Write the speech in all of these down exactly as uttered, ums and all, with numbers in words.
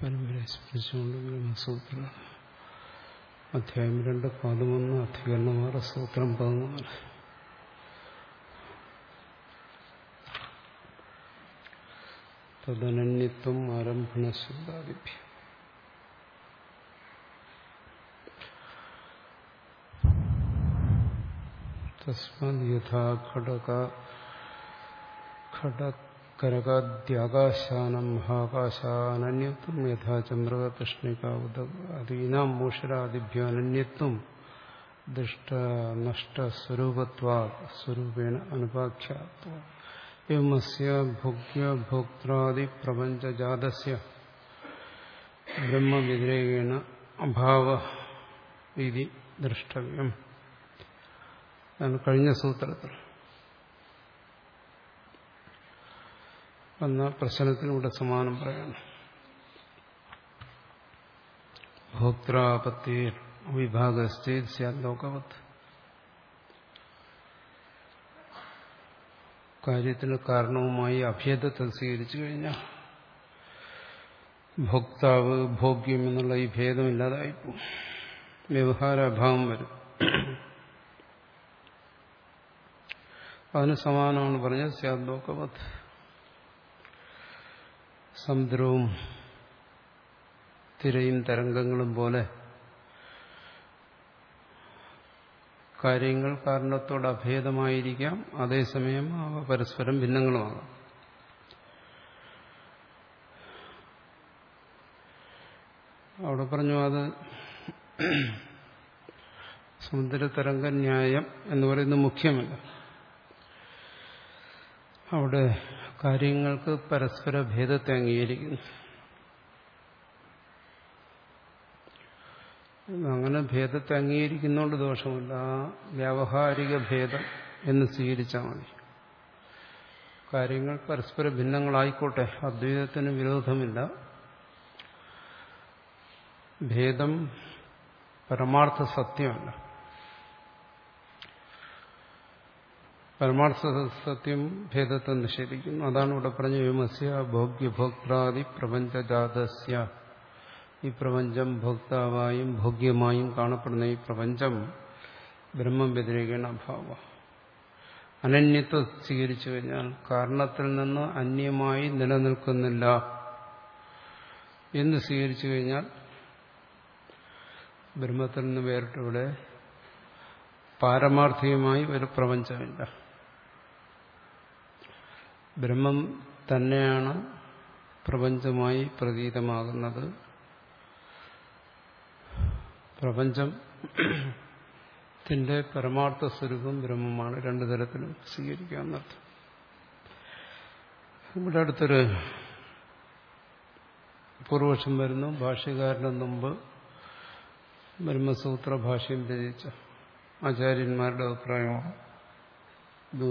പരമ്പരയെ സ്മരിച്ചുകൊണ്ട് ബ്രഹ്മസൂത്ര അധ്യായം രണ്ട് പതിമൂന്ന് അധികരണമാറ് സൂത്രം പതിനാല്. തദനന്യത്വം ആരംഭണശബ്ദാദിഭ്യം തസ്മാദ് യഥാ ഘടക ഘടകരകാദ്യാകാശാനം മഹാകാശാനന്യത്വം യഥാ ചന്ദ്രകതൃഷ്ണികാദീനാം മൂഷരാദിഭ്യോ അനന്യത്വം ദുഷ്ട നഷ്ടസ്വരൂപത്വാ സ്വരൂപേണ അനുപാഖ്യാത്വ യമസ്യ ഭോഗ്യ ഭോക്താദി പ്രപഞ്ചജാതസ്യ ബ്രഹ്മവ്യതിരേകേണ അഭാവ ഇതി ദ്രഷ്ടവ്യം. കഴിഞ്ഞ സൂത്രത്തിൽ എന്ന പ്രശ്നത്തിലൂടെ സമാനം പറയണം. ഭോക്താപത്തി വിഭാഗസ്ഥേത് കാര്യത്തിന് കാരണവുമായി അഭേദത്തെ സ്വീകരിച്ചു കഴിഞ്ഞാൽ ഭോക്താവ് ഭോഗ്യം എന്നുള്ള ഈ ഭേദമില്ലാതായിപ്പോ വ്യവഹാരാഭാവം വരും. അതിന് സമാനമാണ് പറഞ്ഞത് സ്യാദ്ലോകവത്. സമുദ്രവും തിരയും തരംഗങ്ങളും പോലെ കാര്യങ്ങൾ കാരണത്തോട് അഭേദമായിരിക്കാം, അതേസമയം അവ പരസ്പരം ഭിന്നങ്ങളുമാകാം. അവിടെ പറഞ്ഞു അത് സമുദ്ര തരംഗ ന്യായം എന്ന് പറയുന്നത് മുഖ്യമല്ല. അവിടെ കാര്യങ്ങൾക്ക് പരസ്പര ഭേദത്തെ അംഗീകരിക്കുന്നു. അങ്ങനെ ഭേദത്തെ അംഗീകരിക്കുന്നതുകൊണ്ട് ദോഷമില്ല. ആ വ്യാവഹാരിക ഭേദം എന്ന് സ്വീകരിച്ചാൽ മതി. കാര്യങ്ങൾ പരസ്പര ഭിന്നങ്ങളായിക്കോട്ടെ, അദ്വൈതത്തിന് വിരോധമില്ല. ഭേദം പരമാർത്ഥ സത്യമല്ല. പരമാർത്ഥ സത്യം ഭേദത്തെ നിഷേധിക്കുന്നു. അതാണ് ഇവിടെ പറഞ്ഞ വിമസ്യ ഭോഗ്യഭോക്താദി പ്രപഞ്ചജാതസ്യ. ഈ പ്രപഞ്ചം ഭോക്താവായും ഭോഗ്യമായും കാണപ്പെടുന്ന ഈ പ്രപഞ്ചം ബ്രഹ്മം വ്യതിരേകേണ അഭാവ. അനന്യത്വം സ്വീകരിച്ചു കഴിഞ്ഞാൽ കാരണത്തിൽ നിന്ന് അന്യമായി നിലനിൽക്കുന്നില്ല എന്ന് സ്വീകരിച്ചു കഴിഞ്ഞാൽ ബ്രഹ്മത്തിൽ നിന്ന് വേറിട്ടിവിടെ പാരമാർത്ഥികമായി ഒരു പ്രപഞ്ചമില്ല. ബ്രഹ്മം തന്നെയാണ് പ്രപഞ്ചമായി പ്രതീതമാകുന്നത്. പ്രപഞ്ചത്തിന്റെ പരമാർത്ഥ സ്വരൂപം ബ്രഹ്മമാണ്. രണ്ടു തരത്തിലും സ്വീകരിക്കാവുന്നർത്ഥം. ഇവിടെ അടുത്തൊരു പൂർവപക്ഷം വരുന്നു. ഭാഷ്യകാരന് മുമ്പ് ബ്രഹ്മസൂത്ര ഭാഷ്യം രചിച്ച ആചാര്യന്മാരുടെ അഭിപ്രായമാണ് ഇത്.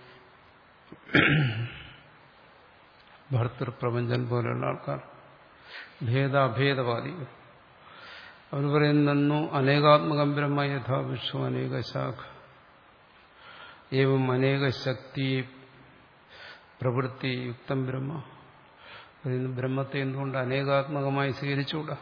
ഭർത്തൃപ്രപഞ്ചൻ പോലെയുള്ള ആൾക്കാർ ഭേദാഭേദവാദികൾ. അവർ പറയുന്നു അനേകാത്മകം ബ്രഹ്മ യഥാ വിശ്വം അനേക ശാഖ ഏവം അനേക ശക്തി പ്രവൃത്തി യുക്തം ബ്രഹ്മ. പറയുന്നു ബ്രഹ്മത്തെ എന്തുകൊണ്ട് അനേകാത്മകമായി സ്വീകരിച്ചുകൂടാ?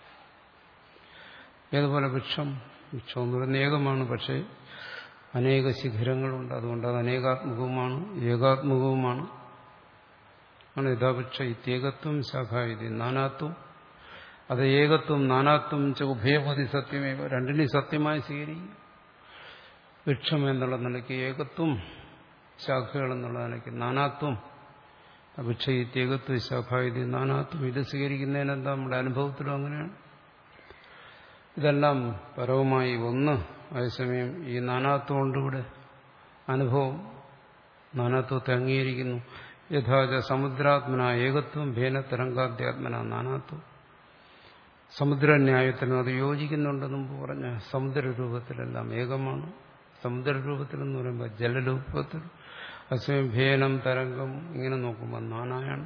ഏതുപോലെ വൃക്ഷം വൃക്ഷം എന്ന് പറയുന്നത് ഏകമാണ്, പക്ഷേ അനേക ശിഖരങ്ങളുണ്ട്. അതുകൊണ്ട് അത് അനേകാത്മകവുമാണ് ഏകാത്മകവുമാണ്. ആണ് യഥാവൃക്ഷ ഇത്യേകത്വം ശാഖ ഇത് നാനാത്വം. അത് ഏകത്വം നാനാത്വം ച ഉഭയപതി സത്യമേവ. രണ്ടിനെയും സത്യമായി സ്വീകരിക്കും. വൃക്ഷം എന്നുള്ള നിലയ്ക്ക് ഏകത്വം, ശാഖകൾ എന്നുള്ള നിലയ്ക്ക് നാനാത്വം. വൃക്ഷ ഇത്യേകത്വം ശാഖ ഇത് നാനാത്വം. ഇത് സ്വീകരിക്കുന്നതിനെന്താ നമ്മുടെ അനുഭവത്തിലും അങ്ങനെയാണ്. ഇതെല്ലാം പരവുമായി ഒന്ന്. അതേസമയം ഈ നാനാത്വം കൊണ്ടിവിടെ അനുഭവം നാനാത്വത്തെ അംഗീകരിക്കുന്നു. യഥാച സമുദ്രാത്മന ഏകത്വം ഭേന തരംഗാദ്യാത്മന നാനാത്വം. സമുദ്രന്യായത്തിനും അത് യോജിക്കുന്നുണ്ടെന്ന് മുമ്പ് പറഞ്ഞ സമുദ്രരൂപത്തിലെല്ലാം ഏകമാണ്. സമുദ്രരൂപത്തിലെന്ന് പറയുമ്പോൾ ജലരൂപത്തിൽ. അതേസമയം ഭേനം തരംഗം ഇങ്ങനെ നോക്കുമ്പോൾ നാനായാണ്.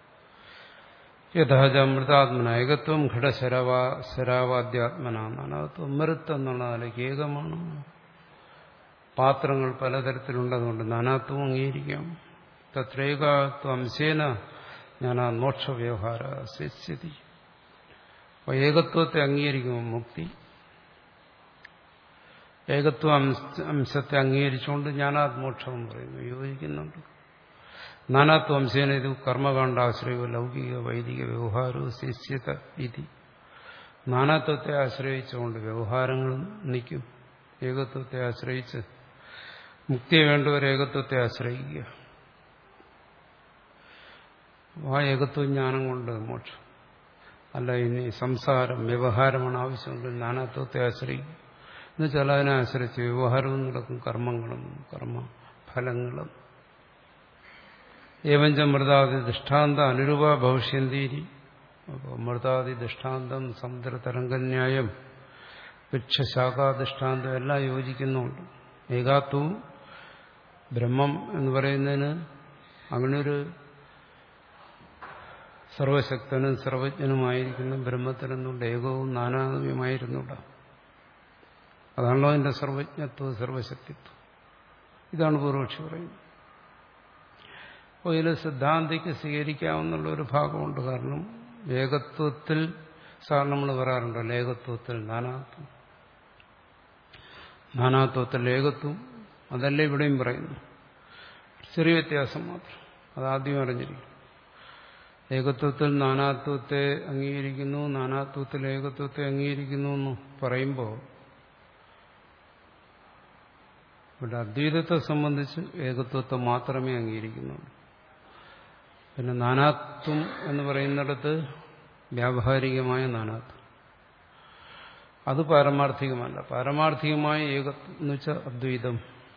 യഥാച മൃതാത്മന ഏകത്വം ഘടശരവാ ശരാവാദ്യാത്മന നാനാത്വം. മൃത്ത് എന്നുള്ള നിലയ്ക്ക് ഏകമാണ്. പാത്രങ്ങൾ പലതരത്തിലുണ്ടതുകൊണ്ട് നാനാത്വം അംഗീകരിക്കാം. തത്രേകാത്വം അംശേന ഞാൻ ആ മോക്ഷ വ്യവഹാര സ്ഥിതി. അപ്പോൾ ഏകത്വത്തെ അംഗീകരിക്കുമോ മുക്തി? ഏകത്വ അംശത്തെ അംഗീകരിച്ചുകൊണ്ട് ജ്ഞാനാത്മോക്ഷം പറയുന്നു, യോജിക്കുന്നുണ്ട്. നാനാത്വ അംശേന ഇത് കർമ്മകാണ്ഡാശ്രയോ ലൗകിക വൈദിക വ്യവഹാരവും ശിഷ്യത ഇതി. നാനാത്വത്തെ ആശ്രയിച്ചുകൊണ്ട് വ്യവഹാരങ്ങളും നിൽക്കും. ഏകത്വത്തെ ആശ്രയിച്ച് മുക്തിയെ വേണ്ടവർ ഏകത്വത്തെ ആശ്രയിക്കുക. ആ ഏകത്വ ജ്ഞാനം കൊണ്ട് മോക്ഷം. അല്ല ഇനി സംസാരം വ്യവഹാരമാണ് ആവശ്യമെങ്കിൽ നാനാത്വത്തെ ആശ്രയിക്കും. എന്നുവെച്ചാൽ അതിനെ ആശ്രയിച്ച് വ്യവഹാരവും നടക്കും, കർമ്മങ്ങളും കർമ്മ ഫലങ്ങളും. ഏവഞ്ച മൃതാദി ദൃഷ്ടാന്ത അനുരൂപ ഭവിഷ്യന്തീരി. അപ്പോൾ മൃതാദി ദൃഷ്ടാന്തം, സമുദ്ര തരംഗന്യായം, വൃക്ഷശാഖാദൃഷ്ടാന്തം എല്ലാം യോജിക്കുന്നുണ്ട്. ഏകാത്വവും ബ്രഹ്മം എന്ന് പറയുന്നതിന് അങ്ങനൊരു സർവശക്തനും സർവജ്ഞനുമായിരിക്കുന്ന ബ്രഹ്മത്തിനെന്നുണ്ട് ഏകവും നാനാത്മ്യമായിരുന്നുണ്ട്. അതാണല്ലോ അതിന്റെ സർവജ്ഞത്വം സർവശക്തിത്വം. ഇതാണ് പൂർവക്ഷി പറയുന്നത്. അപ്പോൾ ഇതിൽ സിദ്ധാന്തിക്ക് സ്വീകരിക്കാവുന്നുള്ള ഒരു ഭാഗമുണ്ട്. കാരണം ഏകത്വത്തിൽ സാർ നമ്മൾ പറയാറുണ്ടല്ലോ, ഏകത്വത്തിൽ നാനാത്വം, നാനാത്വത്തിൽ ഏകത്വം, അതല്ലേ ഇവിടെയും പറയുന്നു. ചെറിയ വ്യത്യാസം മാത്രം, അതാദ്യം അറിഞ്ഞിരിക്കും. ഏകത്വത്തിൽ നാനാത്വത്തെ അംഗീകരിക്കുന്നു, നാനാത്വത്തിൽ ഏകത്വത്തെ അംഗീകരിക്കുന്നു എന്ന് പറയുമ്പോൾ ഇവിടെ അദ്വൈതത്തെ സംബന്ധിച്ച് ഏകത്വത്തെ മാത്രമേ അംഗീകരിക്കുന്നുള്ളൂ. പിന്നെ നാനാത്വം എന്ന് പറയുന്നിടത്ത് വ്യാവഹാരികമായ നാനാത്വം, അത് പാരമാർത്ഥികമല്ല. പാരമാർത്ഥികമായ ഏകത്വം എന്ന് വെച്ചാൽ അദ്വൈതം.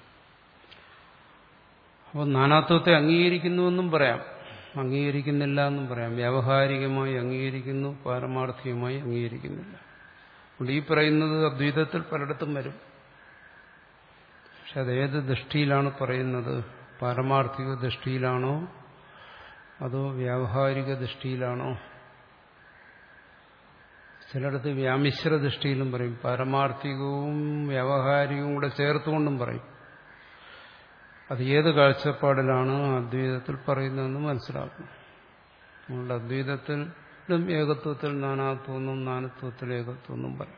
അപ്പോൾ നാനാത്വത്തെ അംഗീകരിക്കുന്നുവെന്നും പറയാം, അംഗീകരിക്കുന്നില്ല എന്നും പറയാം. വ്യാവഹാരികമായി അംഗീകരിക്കുന്നു, പാരമാർത്ഥികമായി അംഗീകരിക്കുന്നില്ല. അതുകൊണ്ട് ഈ പറയുന്നത് അദ്വൈതത്തിൽ പലയിടത്തും വരും. പക്ഷെ അതേത് ദൃഷ്ടിയിലാണ് പറയുന്നത്? പാരമാർത്ഥിക ദൃഷ്ടിയിലാണോ അതോ വ്യാവഹാരിക ദൃഷ്ടിയിലാണോ? ചിലയിടത്ത് വ്യാമിശ്ര ദൃഷ്ടിയിലും പറയും, പാരമാർത്ഥികവും വ്യാവഹാരികവും കൂടെ ചേർത്തുകൊണ്ടും പറയും. അത് ഏത് കാഴ്ചപ്പാടിലാണ് അദ്വൈതത്തിൽ പറയുന്നതെന്ന് മനസ്സിലാക്കണം. അതുകൊണ്ട് അദ്വൈതത്തിലും ഏകത്വത്തിൽ നാനാത്വമെന്നും നാനാത്വത്തിൽ ഏകത്വമെന്നും പറയും.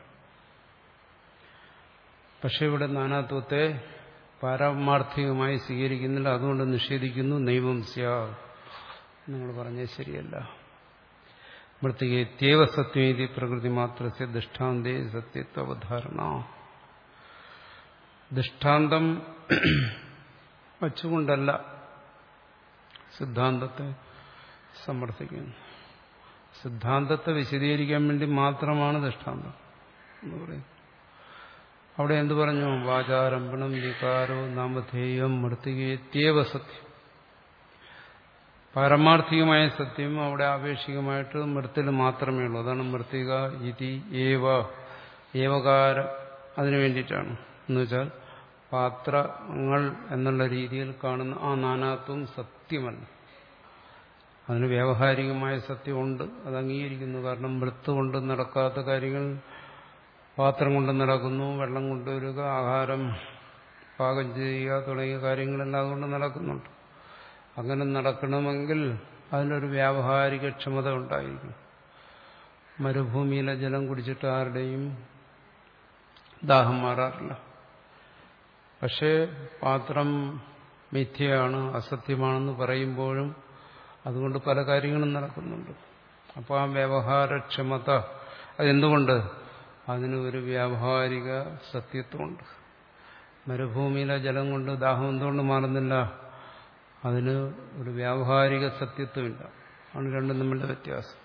പക്ഷെ ഇവിടെ നാനാത്വത്തെ പാരമാർത്ഥികമായി സ്വീകരിക്കുന്നില്ല, അതുകൊണ്ട് നിഷേധിക്കുന്നു. നൈവം സ്യാ, നിങ്ങൾ പറഞ്ഞത് ശരിയല്ല. മൃത്തികേത്യവ സത്യമേതി പ്രകൃതി മാത്രസ്യ ദൃഷ്ടാന്തേ സത്യത്വവധാരണ. ദൃഷ്ടാന്തം വച്ചുകൊണ്ടല്ല സിദ്ധാന്തത്തെ സമർത്ഥിക്കുന്നു. സിദ്ധാന്തത്തെ വിശദീകരിക്കാൻ വേണ്ടി മാത്രമാണ് ദൃഷ്ടാന്തം എന്ന് പറയുന്നത്. അവിടെ എന്തു പറഞ്ഞു? വാചാരംഭണം വികാരോ നാമധേയം മൃത്തികേത്യവ സത്യം. പാരമാർത്ഥികമായ സത്യം അവിടെ ആപേക്ഷികമായിട്ട് മൃത്തിൽ മാത്രമേ ഉള്ളൂ. അതാണ് മൃത്തിക ഇതി ഏവ, ഏവകാരം അതിനു വേണ്ടിയിട്ടാണ്. എന്നുവെച്ചാൽ പാത്രങ്ങൾ എന്നുള്ള രീതിയിൽ കാണുന്ന ആ നാനാത്വം സത്യമല്ല. അതിന് വ്യാവഹാരികമായ സത്യമുണ്ട്, അത് അംഗീകരിക്കുന്നു. കാരണം മൃത്ത് കൊണ്ട് നടക്കാത്ത കാര്യങ്ങൾ പാത്രം കൊണ്ട് നടക്കുന്നു, വെള്ളം കൊണ്ടുവരിക, ആഹാരം പാകം ചെയ്യുക തുടങ്ങിയ കാര്യങ്ങളെല്ലാം അതുകൊണ്ട് നടക്കുന്നുണ്ട്. അങ്ങനെ നടക്കണമെങ്കിൽ അതിനൊരു വ്യാവഹാരിക ക്ഷമത ഉണ്ടായിരിക്കും. മരുഭൂമിയിലെ ജലം കുടിച്ചിട്ട് ആരുടെയും ദാഹം മാറാറില്ല. പക്ഷേ പാത്രം മിഥ്യയാണ്, അസത്യമാണെന്ന് പറയുമ്പോഴും അതുകൊണ്ട് പല കാര്യങ്ങളും നടക്കുന്നുണ്ട്. അപ്പോൾ ആ വ്യവഹാരക്ഷമത അതെന്തുകൊണ്ട്? അതിന് ഒരു വ്യാവഹാരിക സത്യത്വമുണ്ട്. മരുഭൂമിയിലെ ജലം കൊണ്ട് ദാഹം എന്തുകൊണ്ട് മാറുന്നില്ല? അതിന് ഒരു വ്യാവഹാരിക സത്യത്വമില്ല. ആണ് രണ്ടും തമ്മിലുള്ള വ്യത്യാസം.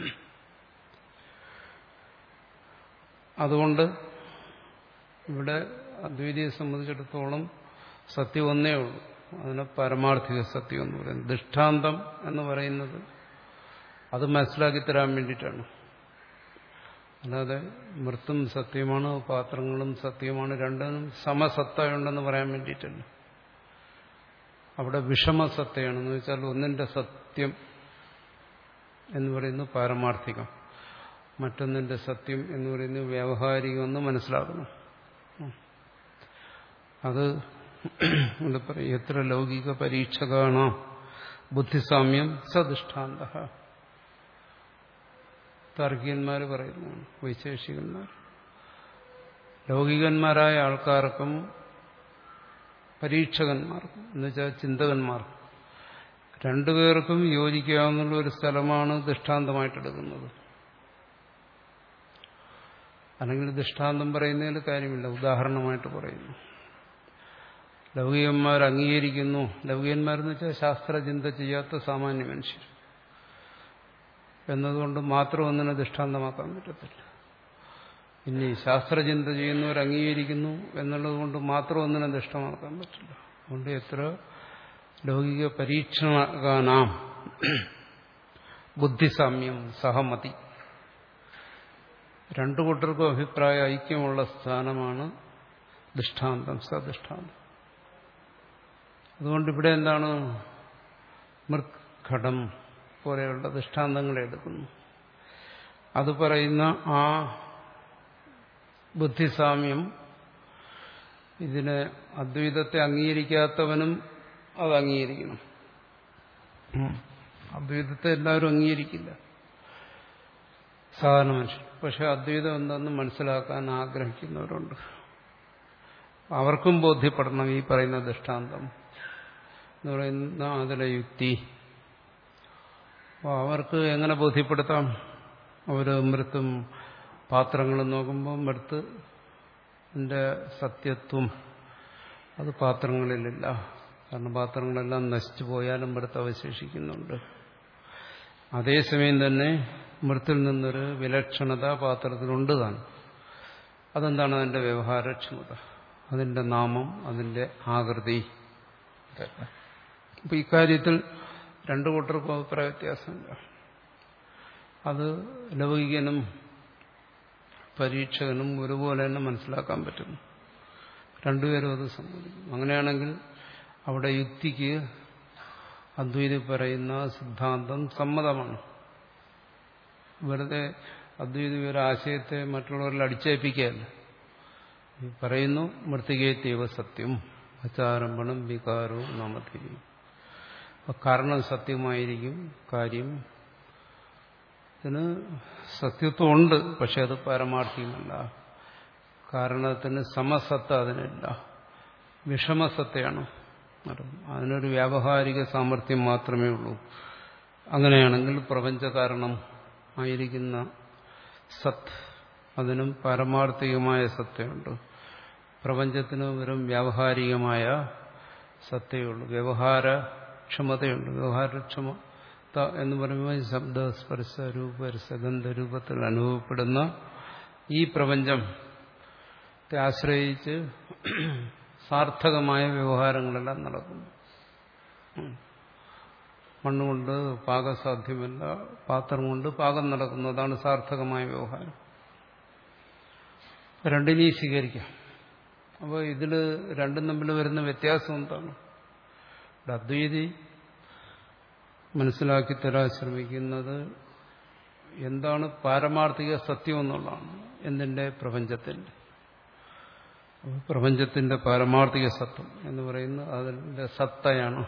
അതുകൊണ്ട് ഇവിടെ അദ്വൈതിയെ സംബന്ധിച്ചിടത്തോളം സത്യം ഒന്നേ ഉള്ളൂ. അതിന് പാരമാർത്ഥിക സത്യം എന്ന് പറയുന്നത്. ദൃഷ്ടാന്തം എന്ന് പറയുന്നത് അത് മനസ്സിലാക്കി തരാൻ വേണ്ടിയിട്ടാണ്. അല്ലാതെ മൃത്തും സത്യമാണ്, പാത്രങ്ങളും സത്യമാണ്, രണ്ടിനും സമസത്തയുണ്ടെന്ന് പറയാൻ വേണ്ടിയിട്ടല്ല. അവിടെ വിഷമസത്തയാണെന്ന് വെച്ചാൽ ഒന്നിന്റെ സത്യം എന്ന് പറയുന്നത് പാരമാർത്ഥികം, മറ്റൊന്നിന്റെ സത്യം എന്ന് പറയുന്നത് വ്യാവഹാരികമെന്ന് മനസ്സിലാക്കണം. അത് എന്താ പറയുക, എത്ര ലൗകിക പരീക്ഷകാണ് ബുദ്ധിസാമ്യം സദൃഷ്ടാന്ത. താർക്കികന്മാർ പറയുന്നതാണ്, വൈശേഷികന്മാർ. ലൗകികന്മാരായ ആൾക്കാർക്കും പരീക്ഷകന്മാർക്കും എന്നുവെച്ചാൽ ചിന്തകന്മാർക്കും രണ്ടുപേർക്കും യോജിക്കാവുന്ന ഒരു സ്ഥലമാണ് ദൃഷ്ടാന്തമായിട്ടെടുക്കുന്നത്. അല്ലെങ്കിൽ ദൃഷ്ടാന്തം പറയുന്നതിൽ കാര്യമില്ല, ഉദാഹരണമായിട്ട് പറയുന്നു. ലൗകികന്മാർ അംഗീകരിക്കുന്നു, ലൗകികന്മാരെന്ന് വെച്ചാൽ ശാസ്ത്രചിന്ത ചെയ്യാത്ത സാമാന്യ മനുഷ്യർ എന്നതുകൊണ്ട് മാത്രം ഒന്നിനെ ദൃഷ്ടാന്തമാക്കാൻ പറ്റത്തില്ല. ഇനി ശാസ്ത്രചിന്ത ചെയ്യുന്നവർ അംഗീകരിക്കുന്നു എന്നുള്ളത് കൊണ്ട് മാത്രം ഒന്നിനെ ദൃഷ്ടമാക്കാൻ പറ്റില്ല. അതുകൊണ്ട് എത്ര ലൗകിക പരീക്ഷണാനാം ബുദ്ധിസാമ്യം സഹമതി, രണ്ടു കൂട്ടർക്കും അഭിപ്രായ ഐക്യമുള്ള സ്ഥാനമാണ് ദൃഷ്ടാന്തം, സദൃഷ്ടാന്തം. അതുകൊണ്ട് ഇവിടെ എന്താണ്, മൃത്ഘടം പോലെയുള്ള ദൃഷ്ടാന്തങ്ങളെ എടുക്കുന്നു. അത് പറയുന്ന ആ ബുദ്ധിസാമ്യം ഇതിനെ അദ്വൈതത്തെ അംഗീകരിക്കാത്തവനും അത് അംഗീകരിക്കണം. അദ്വൈതത്തെ എല്ലാവരും അംഗീകരിക്കില്ല സാധാരണ മനുഷ്യർ. പക്ഷെ അദ്വൈതം എന്തെന്ന് മനസ്സിലാക്കാൻ ആഗ്രഹിക്കുന്നവരുണ്ട്. അവർക്കും ബോധ്യപ്പെടണം ഈ പറയുന്ന ദൃഷ്ടാന്തം എന്ന് പറയുന്ന അതിലെ യുക്തി. അപ്പോൾ അവർക്ക് എങ്ങനെ ബോധ്യപ്പെടുത്താം? അവർ മൃത്തും പാത്രങ്ങളും നോക്കുമ്പോൾ മൃത്തിന്റെ സത്യത്വം അത് പാത്രങ്ങളിലില്ല. കാരണം പാത്രങ്ങളെല്ലാം നശിച്ചു പോയാലും മൃത്ത് അവശേഷിക്കുന്നുണ്ട്. അതേസമയം തന്നെ മൃത്തിൽ നിന്നൊരു വിലക്ഷണത പാത്രത്തിലുണ്ട് താനും. അതെന്താണ്? അതിന്റെ വ്യവഹാരക്ഷമത, അതിന്റെ നാമം, അതിന്റെ ആകൃതി. അപ്പൊ ഇക്കാര്യത്തിൽ രണ്ടു കൂട്ടർക്കും അഭിപ്രായ വ്യത്യാസമില്ല. അത് ലൗകികനും പരീക്ഷകനും ഒരുപോലെ തന്നെ മനസ്സിലാക്കാൻ പറ്റുന്നു. രണ്ടുപേരും അത് സമ്മതിക്കും. അങ്ങനെയാണെങ്കിൽ അവിടെ യുക്തിക്ക് അദ്വൈതി പറയുന്ന സിദ്ധാന്തം സമ്മതമാണ്. വെറുതെ അദ്വൈതി ഒരു ആശയത്തെ മറ്റുള്ളവരിൽ അടിച്ചേൽപ്പിക്കുകയല്ല. പറയുന്നു മൃത്തികേത്യവ സത്യം അചാരംഭണം വികാരവും നാമധേയം. കാരണം സത്യമായിരിക്കും, കാര്യം ഇതിന് സത്യത്വമുണ്ട്, പക്ഷെ അത് പാരമാർത്ഥികമല്ല. കാരണത്തിന് സമസത്ത അതിനില്ല, വിഷമസത്തയാണ്. അതിനൊരു വ്യാവഹാരിക സാമർഥ്യം മാത്രമേ ഉള്ളൂ. അങ്ങനെയാണെങ്കിൽ പ്രപഞ്ച കാരണം ആയിരിക്കുന്ന സത്ത്, അതിനും പാരമാർത്ഥികമായ സത്തയുണ്ട്. പ്രപഞ്ചത്തിന് വെറും വ്യാവഹാരികമായ സത്തയുള്ളൂ, വ്യവഹാരക്ഷമതയുണ്ട്. വ്യവഹാരക്ഷമത എന്ന് പറയുമ്പോൾ ശബ്ദ സ്പർശ രൂപ രസഗന്ധരൂപത്തിൽ അനുഭവപ്പെടുന്ന ഈ പ്രപഞ്ചത്തെ ആശ്രയിച്ച് സാർത്ഥകമായ വ്യവഹാരങ്ങളെല്ലാം നടക്കുന്നു. മണ്ണുകൊണ്ട് പാകം സാധ്യമല്ല, പാത്രം കൊണ്ട് പാകം നടക്കുന്നു. അതാണ് സാർത്ഥകമായ വ്യവഹാരം. രണ്ടിനെയും സ്വീകരിക്കാം. അപ്പോൾ ഇതിൽ രണ്ടും തമ്മിൽ വരുന്ന വ്യത്യാസം എന്താണ്? അദ്വൈതി മനസ്സിലാക്കി തരാൻ ശ്രമിക്കുന്നത് എന്താണ് പാരമാർത്ഥിക സത്യം എന്നുള്ളതാണ്. എന്തിന്റെ? പ്രപഞ്ചത്തിന്റെ. പ്രപഞ്ചത്തിന്റെ പാരമാർത്ഥിക സത്യം എന്ന് പറയുന്നത് അതിന്റെ സത്തയാണ്.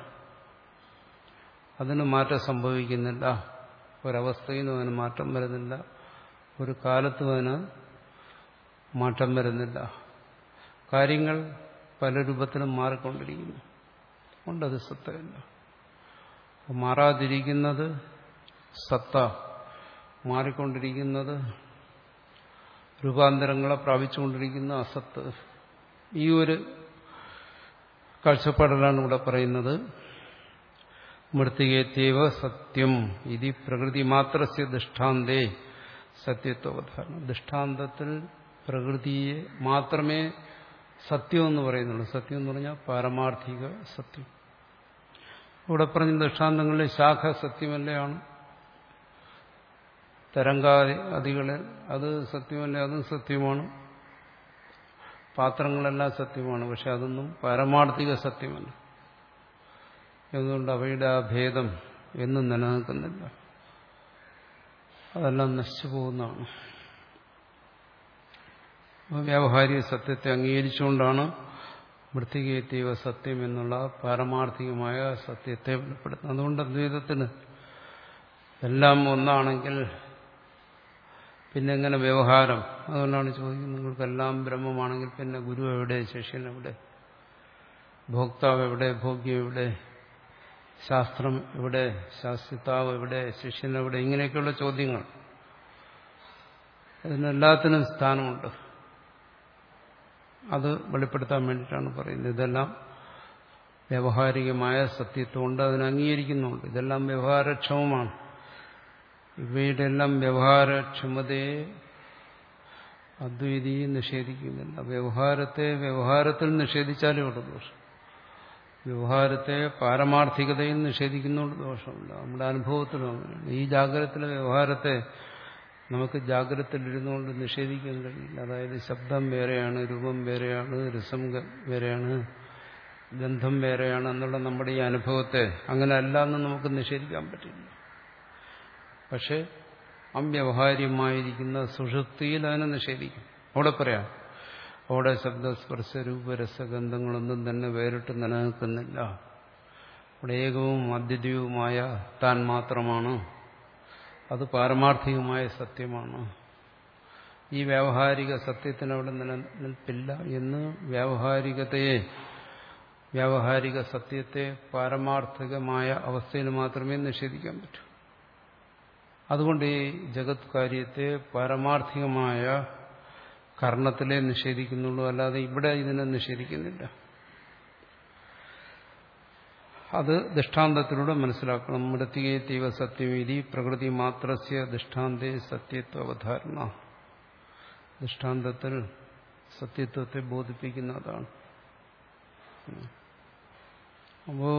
അതിന് മാറ്റം സംഭവിക്കുന്നില്ല. ഒരവസ്ഥയിൽ നിന്നും അതിന് മാറ്റം വരുന്നില്ല, ഒരു കാലത്തും അതിന് മാറ്റം വരുന്നില്ല. കാര്യങ്ങൾ പല രൂപത്തിലും മാറിക്കൊണ്ടിരിക്കുന്നു. അതുകൊണ്ടത് സത്തയല്ല. മാറാതിരിക്കുന്നത് സത്ത, മാറിക്കൊണ്ടിരിക്കുന്നത് രൂപാന്തരങ്ങളെ പ്രാപിച്ചുകൊണ്ടിരിക്കുന്ന അസത്ത്. ഈ ഒരു കാഴ്ചപ്പാടിലാണ് ഇവിടെ പറയുന്നത്. മൃത്തികേത്യവ സത്യം ഇതി പ്രകൃതി മാത്രസ്യ ദൃഷ്ടാന്തേ സത്യത്വവധാരണം. ദൃഷ്ടാന്തത്തിൽ പ്രകൃതിയെ മാത്രമേ സത്യം എന്ന് പറയുന്നുള്ളൂ. സത്യം എന്ന് പറഞ്ഞാൽ പാരമാർത്ഥിക സത്യം. ഇവിടെ പറഞ്ഞ ദൃഷ്ടാന്തങ്ങളിൽ ശാഖ സത്യമല്ലാണ്, തരംഗാദികളെ അത് സത്യമല്ല, അതും സത്യമാണ്. പാത്രങ്ങളെല്ലാം സത്യമാണ്, പക്ഷെ അതൊന്നും പാരമാർത്ഥിക സത്യമല്ല. അതുകൊണ്ട് അവയുടെ ആ ഭേദം എന്നും നിലനിൽക്കുന്നില്ല, അതെല്ലാം നശിച്ചു പോകുന്നതാണ്. വ്യാവഹാരിക സത്യത്തെ അംഗീകരിച്ചുകൊണ്ടാണ് മൃത്തികേത്യവ സത്യം എന്നുള്ള പാരമാർത്ഥികമായ സത്യത്തെ വെളിപ്പെടുത്തുന്നത്. അതുകൊണ്ട് അദ്വൈതത്തിന് എല്ലാം ഒന്നാണെങ്കിൽ പിന്നെ എങ്ങനെ വ്യവഹാരം? അതുകൊണ്ടാണ് ചോദിക്കുന്നത്, നിങ്ങൾക്കെല്ലാം ബ്രഹ്മമാണെങ്കിൽ പിന്നെ ഗുരു എവിടെ, ശിഷ്യൻ എവിടെ, ഭോക്താവ് എവിടെ, ഭോഗ്യം എവിടെ, ശാസ്ത്രം എവിടെ, ശാസ്ത്രത്താവ് എവിടെ, ശിഷ്യൻ എവിടെ? ഇങ്ങനെയൊക്കെയുള്ള ചോദ്യങ്ങൾ. ഇതിനെല്ലാത്തിനും സ്ഥാനമുണ്ട്. അത് വെളിപ്പെടുത്താൻ വേണ്ടിയിട്ടാണ് പറയുന്നത്. ഇതെല്ലാം വ്യാവഹാരികമായ സത്യത്വമുണ്ട്, അതിനെ അംഗീകരിക്കുന്നുണ്ട്. ഇതെല്ലാം വ്യവഹാരക്ഷമമാണ്. ഇവയുടെ എല്ലാം വ്യവഹാരക്ഷമതയെ അദ്വൈതി നിഷേധിക്കുന്നില്ല. വ്യവഹാരത്തെ വ്യവഹാരത്തിൽ നിഷേധിച്ചാലേ ഉള്ളൂ ദോഷം. വ്യവഹാരത്തെ പാരമാർത്ഥികതയിൽ നിഷേധിക്കുന്നതുകൊണ്ട് ദോഷമില്ല. നമ്മുടെ അനുഭവത്തിലും അങ്ങനെയാണ്. ഈ ജാഗ്രതത്തിലെ വ്യവഹാരത്തെ നമുക്ക് ജാഗ്രതയിലിരുന്നുകൊണ്ട് നിഷേധിക്കാൻ കഴിയില്ല. അതായത് ശബ്ദം വേറെയാണ്, രൂപം വേറെയാണ്, രസം വേറെയാണ്, ഗന്ധം വേറെയാണ് എന്നുള്ള നമ്മുടെ ഈ അനുഭവത്തെ അങ്ങനെ അല്ല എന്ന് നമുക്ക് നിഷേധിക്കാൻ പറ്റില്ല. പക്ഷെ അവ്യവഹാര്യമായിരിക്കുന്ന സുഷുപ്തിയിൽ അതിനെ നിഷേധിക്കും. അവിടെ പറയാം, അവിടെ ശബ്ദസ്പർശ രൂപരസഗന്ധങ്ങളൊന്നും തന്നെ വേറിട്ട് നിലനിൽക്കുന്നില്ല. അവിടെ ഏകവും അദ്വിതീയവുമായ താൻ മാത്രമാണ്. അത് പാരമാർത്ഥികമായ സത്യമാണ്. ഈ വ്യാവഹാരിക സത്യത്തിന് അവിടെ നിലനിൽപ്പില്ല എന്ന് വ്യാവഹാരികതയെ, വ്യാവഹാരിക സത്യത്തെ പാരമാർത്ഥികമായ അവസ്ഥയിൽ മാത്രമേ നിഷേധിക്കാൻ പറ്റൂ. അതുകൊണ്ട് ഈ ജഗത് കാര്യത്തെ പാരമാർത്ഥികമായ കർണത്തിലേ നിഷേധിക്കുന്നുള്ളൂ, അല്ലാതെ ഇവിടെ ഇതിനെ നിഷേധിക്കുന്നില്ല. അത് ദൃഷ്ടാന്തത്തിലൂടെ മനസ്സിലാക്കണം. മൃത്തികേതീവ സത്യമീതി പ്രകൃതി മാത്രസ്യ ദൃഷ്ടാന്തേ സത്യത്വ അവധാരണ. ദൃഷ്ടാന്തത്തിൽ സത്യത്വത്തെ ബോധിപ്പിക്കുന്ന അതാണ്. അപ്പോ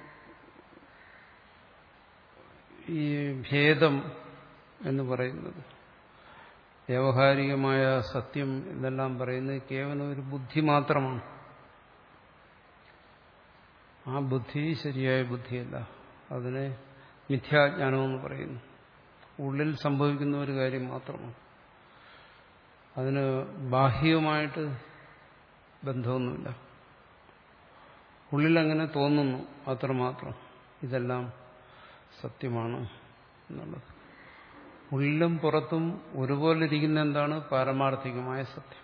ഈ ഭേദം എന്ന് പറയുന്നത്, വ്യാവഹാരികമായ സത്യം എന്നെല്ലാം പറയുന്നത് കേവലം ഒരു ബുദ്ധി മാത്രമാണ്. ആ ബുദ്ധി ശരിയായ ബുദ്ധിയല്ല. അതിനെ മിഥ്യാജ്ഞാനമെന്ന് പറയുന്നു. ഉള്ളിൽ സംഭവിക്കുന്ന ഒരു കാര്യം മാത്രമാണ്. അതിന് ബാഹ്യമായിട്ട് ബന്ധമൊന്നുമില്ല. ഉള്ളിലങ്ങനെ തോന്നുന്നു അത്രമാത്രം. ഇതെല്ലാം സത്യമാണ് എന്നുള്ളത്. ഉള്ളിലും പുറത്തും ഒരുപോലെ ഇരിക്കുന്ന എന്താണ്? പാരമാർത്ഥികമായ സത്യം.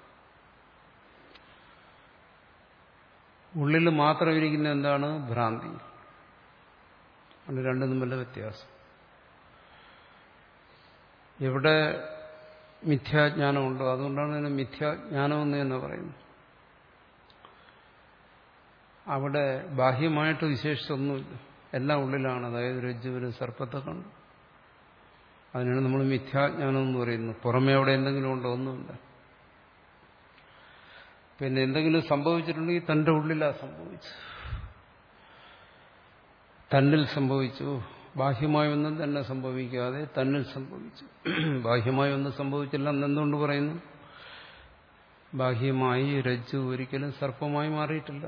ഉള്ളിൽ മാത്രം ഇരിക്കുന്ന എന്താണ്? ഭ്രാന്തി. അത് രണ്ടും തമ്മിലുള്ള വ്യത്യാസം. എവിടെ മിഥ്യാജ്ഞാനമുണ്ടോ അതുകൊണ്ടാണ് അതിന് മിഥ്യാജ്ഞാനമെന്ന് തന്നെ പറയുന്നത്. അവിടെ ബാഹ്യമായിട്ട് വിശേഷിച്ചൊന്നുമില്ല, എല്ലാം ഉള്ളിലാണ്. അതായത് രജ്ജുവിന് സർപ്പത്തെ കണ്ടു, അതിനാണ് നമ്മൾ മിഥ്യാജ്ഞാനം എന്ന് പറയുന്നത്. പുറമേ അവിടെ എന്തെങ്കിലും ഉണ്ടോ? ഒന്നുമില്ല. പിന്നെ എന്തെങ്കിലും സംഭവിച്ചിട്ടുണ്ടെങ്കിൽ തന്റെ ഉള്ളിലാ സംഭവിച്ചു, തന്നിൽ സംഭവിച്ചു. ബാഹ്യമായി ഒന്നും തന്നെ സംഭവിക്കാതെ തന്നിൽ സംഭവിച്ചു. ബാഹ്യമായി ഒന്നും സംഭവിച്ചില്ല എന്നെന്തുകൊണ്ട് പറയുന്നു? ബാഹ്യമായി രജ്ജു ഒരിക്കലും സർപ്പമായി മാറിയിട്ടില്ല,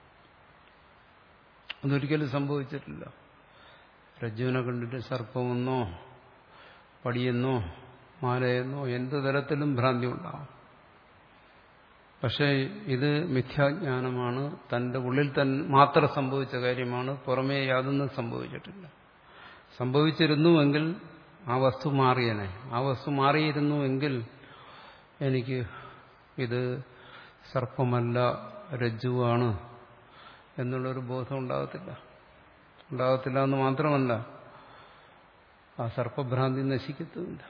അതൊരിക്കലും സംഭവിച്ചിട്ടില്ല. രജ്ജുവിനെ കണ്ടിട്ട് സർപ്പമെന്നോ പടിയെന്നോ മാലയെന്നോ എന്ത് തരത്തിലും ഭ്രാന്തി ഉണ്ടാവും. പക്ഷേ ഇത് മിഥ്യാജ്ഞാനമാണ്, തന്റെ ഉള്ളിൽ തന്നെ മാത്രം സംഭവിച്ച കാര്യമാണ്, പുറമേ യാതൊന്നും സംഭവിച്ചിട്ടില്ല. സംഭവിച്ചിരുന്നുവെങ്കിൽ ആ വസ്തു മാറിയനെ. ആ വസ്തു മാറിയിരുന്നുവെങ്കിൽ എനിക്ക് ഇത് സർപ്പമല്ല രജ്ജുവാണ് എന്നുള്ളൊരു ബോധം ഉണ്ടാകത്തില്ല. ഉണ്ടാകത്തില്ല എന്ന് മാത്രമല്ല, ആ സർപ്പഭ്രാന്തി നശിക്കത്തുമില്ല.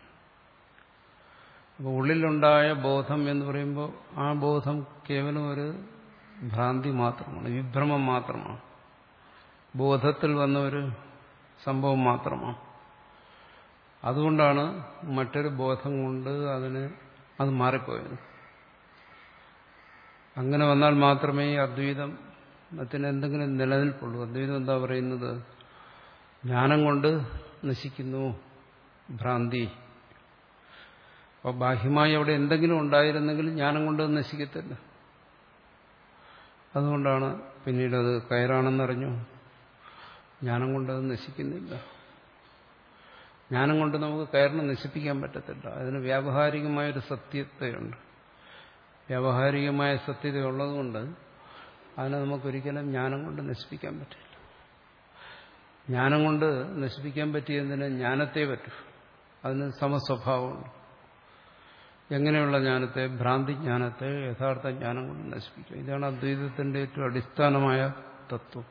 അപ്പോൾ ഉള്ളിലുണ്ടായ ബോധം എന്ന് പറയുമ്പോൾ ആ ബോധം കേവലം ഒരു ഭ്രാന്തി മാത്രമാണ്, വിഭ്രമം മാത്രമാണ്, ബോധത്തിൽ വന്ന ഒരു സംഭവം മാത്രമാണ്. അതുകൊണ്ടാണ് മറ്റൊരു ബോധം കൊണ്ട് അതിന് അത് മാറിപ്പോയത്. അങ്ങനെ വന്നാൽ മാത്രമേ ഈ അദ്വൈതത്തിന് എന്തെങ്കിലും നിലനിൽപ്പുള്ളൂ. അദ്വൈതം എന്താ പറയുന്നത്? ജ്ഞാനം കൊണ്ട് നശിക്കുന്നു ഭ്രാന്തി. അപ്പോൾ ബാഹ്യമായി അവിടെ എന്തെങ്കിലും ഉണ്ടായിരുന്നെങ്കിൽ ജ്ഞാനം കൊണ്ട് നശിക്കത്തില്ല. അതുകൊണ്ടാണ് പിന്നീട് അത് കയറാണെന്നറിഞ്ഞു, ജ്ഞാനം കൊണ്ടത് നശിക്കുന്നില്ല. ജ്ഞാനം കൊണ്ട് നമുക്ക് കയറിനെ നശിപ്പിക്കാൻ പറ്റത്തില്ല. അതിന് വ്യാവഹാരികമായൊരു സത്യതയുണ്ട്. വ്യാവഹാരികമായ സത്യത ഉള്ളതുകൊണ്ട് അതിനെ നമുക്കൊരിക്കലും ജ്ഞാനം കൊണ്ട് നശിപ്പിക്കാൻ പറ്റില്ല. ജ്ഞാനം കൊണ്ട് നശിപ്പിക്കാൻ പറ്റിയതിന് ജ്ഞാനത്തെ പറ്റൂ. അതിന് സമസ്വഭാവമുണ്ട്. എങ്ങനെയുള്ള ജ്ഞാനത്തെ? ഭ്രാന്തി ജ്ഞാനത്തെ യഥാർത്ഥ ജ്ഞാനം കൊണ്ട് നശിപ്പിക്കും. ഇതാണ് അദ്വൈതത്തിന്റെ ഏറ്റവും അടിസ്ഥാനമായ തത്വം.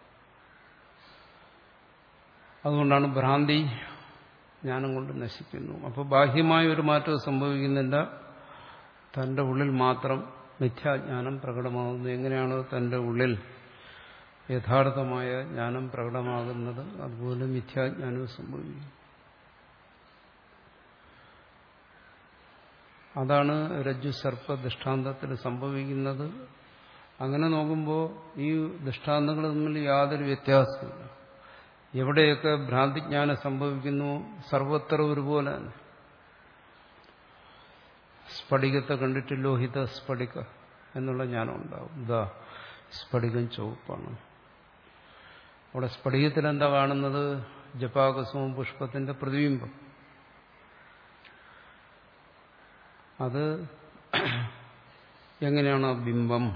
അതുകൊണ്ടാണ് ഭ്രാന്തി ജ്ഞാനം കൊണ്ട് നശിക്കുന്നു. അപ്പോൾ ബാഹ്യമായ ഒരു മാറ്റവും സംഭവിക്കുന്നില്ല, തന്റെ ഉള്ളിൽ മാത്രം മിഥ്യാജ്ഞാനം പ്രകടമാകുന്നു. എങ്ങനെയാണോ തന്റെ ഉള്ളിൽ യഥാർത്ഥമായ ജ്ഞാനം പ്രകടമാകുന്നത്, അതുപോലെ മിഥ്യാജ്ഞാനവും സംഭവിക്കും. അതാണ് രജ്ജു സർപ്പ ദൃഷ്ടാന്തത്തിൽ സംഭവിക്കുന്നത്. അങ്ങനെ നോക്കുമ്പോൾ ഈ ദൃഷ്ടാന്തങ്ങൾ തമ്മിൽ യാതൊരു വ്യത്യാസമില്ല. എവിടെയൊക്കെ ഭ്രാന്തിജ്ഞാനം സംഭവിക്കുന്നു സർവത്ര ഒരുപോലെ തന്നെ. സ്ഫടികത്തെ കണ്ടിട്ട് ലോഹിത സ്ഫടിക എന്നുള്ള ജ്ഞാനം ഉണ്ടാവും. ഇതാ സ്ഫടികം ചുവപ്പാണ്. അവിടെ സ്ഫടികത്തിൽ എന്താ കാണുന്നത്? ജപാകുസുമ പുഷ്പത്തിന്റെ പ്രതിബിംബം. അത് എങ്ങനെയാണോ ബിംബം?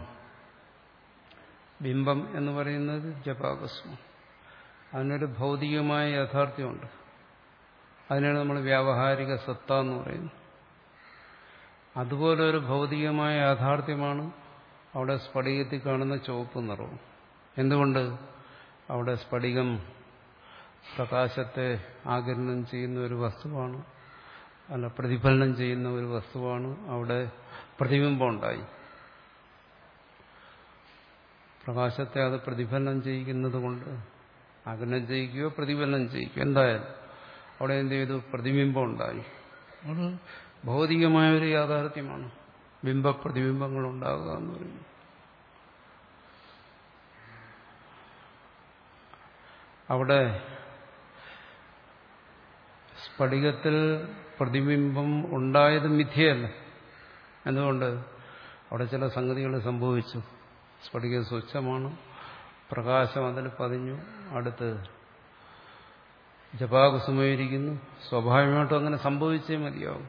ബിംബം എന്ന് പറയുന്നത് ജപാകുസുമം. അതിനൊരു ഭൗതികമായ യാഥാർത്ഥ്യമുണ്ട്. അതിനാണ് നമ്മൾ വ്യാവഹാരിക സത്ത എന്ന് പറയുന്നത്. അതുപോലെ ഒരു ഭൗതികമായ യാഥാർത്ഥ്യമാണ് അവിടെ സ്ഫടികത്തിൽ കാണുന്ന ചുവപ്പ് നിറവും. എന്തുകൊണ്ട്? അവിടെ സ്ഫടികം പ്രകാശത്തെ ആഗിരണം ചെയ്യുന്ന ഒരു വസ്തുവാണ്, അല്ല പ്രതിഫലനം ചെയ്യുന്ന ഒരു വസ്തുവാണ്. അവിടെ പ്രതിബിംബം ഉണ്ടായി. പ്രകാശത്തെ അത് പ്രതിഫലനം ചെയ്യിക്കുന്നത് കൊണ്ട്, ആഗിരണം ചെയ്യിക്കുകയോ പ്രതിഫലനം ചെയ്യിക്കുകയോ എന്തായാലും അവിടെ എന്ത് ചെയ്തു? പ്രതിബിംബം ഉണ്ടായി. അത് ഭൗതികമായ ഒരു യാഥാർത്ഥ്യമാണ് ബിംബ പ്രതിബിംബങ്ങൾ ഉണ്ടാകുക എന്ന് പറയുന്നത്. അവിടെ സ്ഫടികത്തിൽ പ്രതിബിംബം ഉണ്ടായത് മിഥ്യയല്ല. എന്തുകൊണ്ട്? അവിടെ ചില സംഗതികൾ സംഭവിച്ചു. സ്ഫടികം സ്വച്ഛമാണ്, പ്രകാശം അതിൽ പതിഞ്ഞു, അടുത്ത് ജപാകുസുമയിരിക്കുന്നു. സ്വാഭാവികമായിട്ടും അങ്ങനെ സംഭവിച്ചേ മതിയാവും.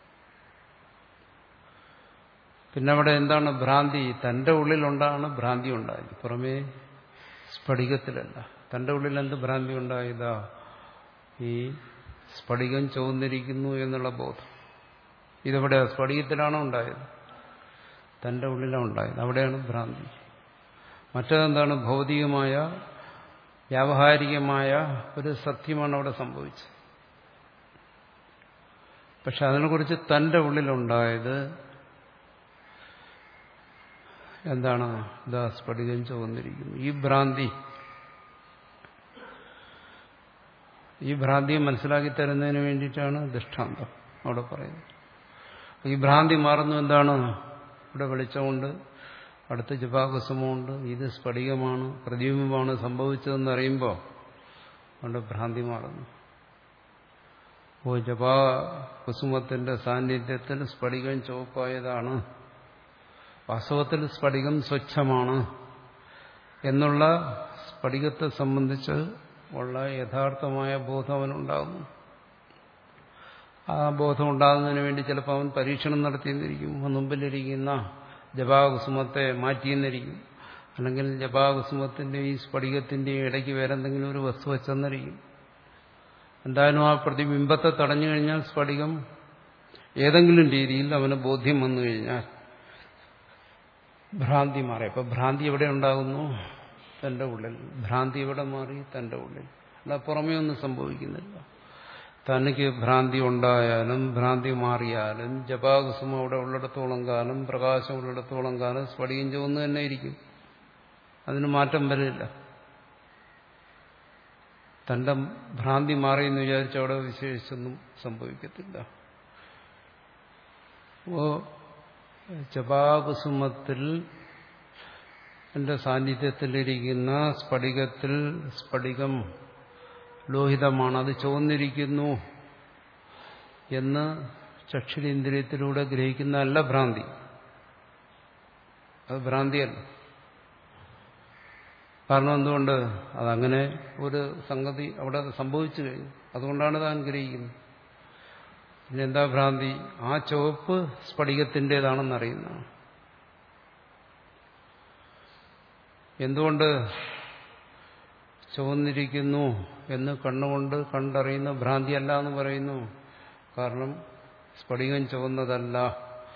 പിന്നെ അവിടെ എന്താണ്? ഭ്രാന്തി. തന്റെ ഉള്ളിലുണ്ടാണ് ഭ്രാന്തി ഉണ്ടായത്, പുറമേ സ്ഫടികത്തിലല്ല. തന്റെ ഉള്ളിൽ എന്ത് ഭ്രാന്തി ഉണ്ടായതാ? ഈ സ്ഫടികം ചുവന്നിരിക്കുന്നു എന്നുള്ള ബോധം. ഇതെവിടെ? സ്ഫടികത്തിലാണോ ഉണ്ടായത്? തന്റെ ഉള്ളിലാണ് ഉണ്ടായത്. അവിടെയാണ് ഭ്രാന്തി. മറ്റേതെന്താണ്? ഭൗതികമായ വ്യാവഹാരികമായ ഒരു സത്യമാണ് അവിടെ സംഭവിച്ചത്. പക്ഷെ അതിനെക്കുറിച്ച് തന്റെ ഉള്ളിലുണ്ടായത് എന്താണ്? ഇതാ സ്ഫടികം ചുവന്നിരിക്കുന്നു. ഈ ഭ്രാന്തി, ഈ ഭ്രാന്തിയെ മനസ്സിലാക്കി തരുന്നതിന് വേണ്ടിയിട്ടാണ് ദൃഷ്ടാന്തം അവിടെ പറയുന്നത്. ഈ ഭ്രാന്തി മാറുന്നു. എന്താണ്? ഇവിടെ വെളിച്ചമുണ്ട്, അടുത്ത് ജപാകുസുമുണ്ട്, ഇത് സ്ഫടികമാണ്, പ്രതിബിംബമാണ് സംഭവിച്ചതെന്ന് അറിയുമ്പോൾ അവിടെ ഭ്രാന്തി മാറുന്നു. ഓ, ജപാകുസുമത്തിന്റെ സാന്നിധ്യത്തിൽ സ്ഫടികം ചുവപ്പായതാണ്, വാസ്തവത്തിൽ സ്ഫടികം സ്വച്ഛമാണ് എന്നുള്ള സ്ഫടികത്തെ സംബന്ധിച്ച് ഉള്ള യഥാർത്ഥമായ ബോധം അവനുണ്ടാകുന്നു. ആ ബോധം ഉണ്ടാകുന്നതിന് വേണ്ടി ചിലപ്പോൾ അവൻ പരീക്ഷണം നടത്തിയെന്നിരിക്കും. മുമ്പിലിരിക്കുന്ന ജപാകുസുമത്തെ മാറ്റിയെന്നിരിക്കും, അല്ലെങ്കിൽ ജപാകുസുമത്തിന്റെയും ഈ സ്ഫടികത്തിന്റെയും ഇടയ്ക്ക് വേറെ എന്തെങ്കിലും ഒരു വസ്തു വെച്ചെന്നിരിക്കും. എന്തായാലും ആ പ്രതിബിംബത്തെ തടഞ്ഞു കഴിഞ്ഞാൽ സ്ഫടികം ഏതെങ്കിലും രീതിയിൽ അവന് ബോധ്യം വന്നു കഴിഞ്ഞാൽ ഭ്രാന്തി മാറി. അപ്പൊ ഭ്രാന്തി എവിടെ ഉണ്ടാകുന്നു? തന്റെ ഉള്ളിൽ. ഭ്രാന്തി എവിടെ മാറി? തന്റെ ഉള്ളിൽ. അല്ല പുറമേ ഒന്നും സംഭവിക്കുന്നില്ല. തനിക്ക് ഭ്രാന്തി ഉണ്ടായാലും ഭ്രാന്തി മാറിയാലും ജപാകുസുമം അവിടെ ഉള്ളിടത്തോളം കാലം, പ്രകാശം ഉള്ളിടത്തോളം കാലം സ്ഫടികം ചുവന്ന് തന്നെ ഇരിക്കും. അതിന് മാറ്റം വരില്ല. തന്റെ ഭ്രാന്തി മാറിയെന്ന് വിചാരിച്ച് അവിടെ വിശേഷിച്ചൊന്നും സംഭവിക്കത്തില്ല. ഓ, ജപാകുസുമത്തിൽ എന്റെ സാന്നിധ്യത്തിലിരിക്കുന്ന സ്ഫടികത്തിൽ സ്ഫടികം ലോഹിതമാണ്, അത് ചുവന്നിരിക്കുന്നു എന്ന് ചക്ഷുരേന്ദ്രിയത്തിലൂടെ ഗ്രഹിക്കുന്നതല്ല ഭ്രാന്തി. അത് ഭ്രാന്തിയല്ല. കാരണം എന്തുകൊണ്ട്? അതങ്ങനെ ഒരു സംഗതി അവിടെ സംഭവിച്ചു കഴിഞ്ഞു. അതുകൊണ്ടാണ് താൻ ഗ്രഹിക്കുന്നത്. പിന്നെ എന്താ ഭ്രാന്തി? ആ ചുവപ്പ് സ്ഫടികത്തിൻ്റെതാണെന്നറിയുന്നതാണ്. എന്തുകൊണ്ട് ചുവന്നിരിക്കുന്നു എന്ന് കണ്ണുകൊണ്ട് കണ്ടറിയുന്ന ഭ്രാന്തിയല്ല എന്ന് പറയുന്നു? കാരണം സ്ഫടികം ചുവന്നതല്ല,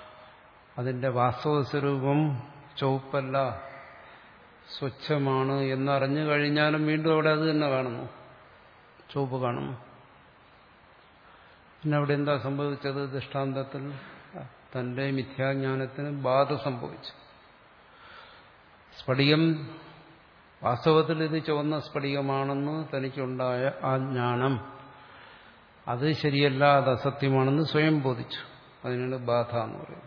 അതിന്റെ വാസ്തവ സ്വരൂപം ചുവപ്പല്ല, സ്വച്ഛമാണ് എന്നറിഞ്ഞു കഴിഞ്ഞാലും വീണ്ടും അവിടെ അത് തന്നെ കാണുന്നു, ചുവപ്പ് കാണുന്നു. പിന്നെ അവിടെ എന്താ സംഭവിച്ചത്? ദൃഷ്ടാന്തത്തിൽ തന്റെ മിഥ്യാജ്ഞാനത്തിന് ബാധ സംഭവിച്ചു. സ്ഫടികം വാസ്തവത്തിൽ ഇത് ചുവന്ന സ്ഫടികമാണെന്ന് തനിക്കുണ്ടായ ആ ജ്ഞാനം അത് ശരിയല്ല, അത് അസത്യമാണെന്ന് സ്വയം ബോധിച്ചു. അതിനാണ് ബാധ എന്ന് പറയുന്നത്.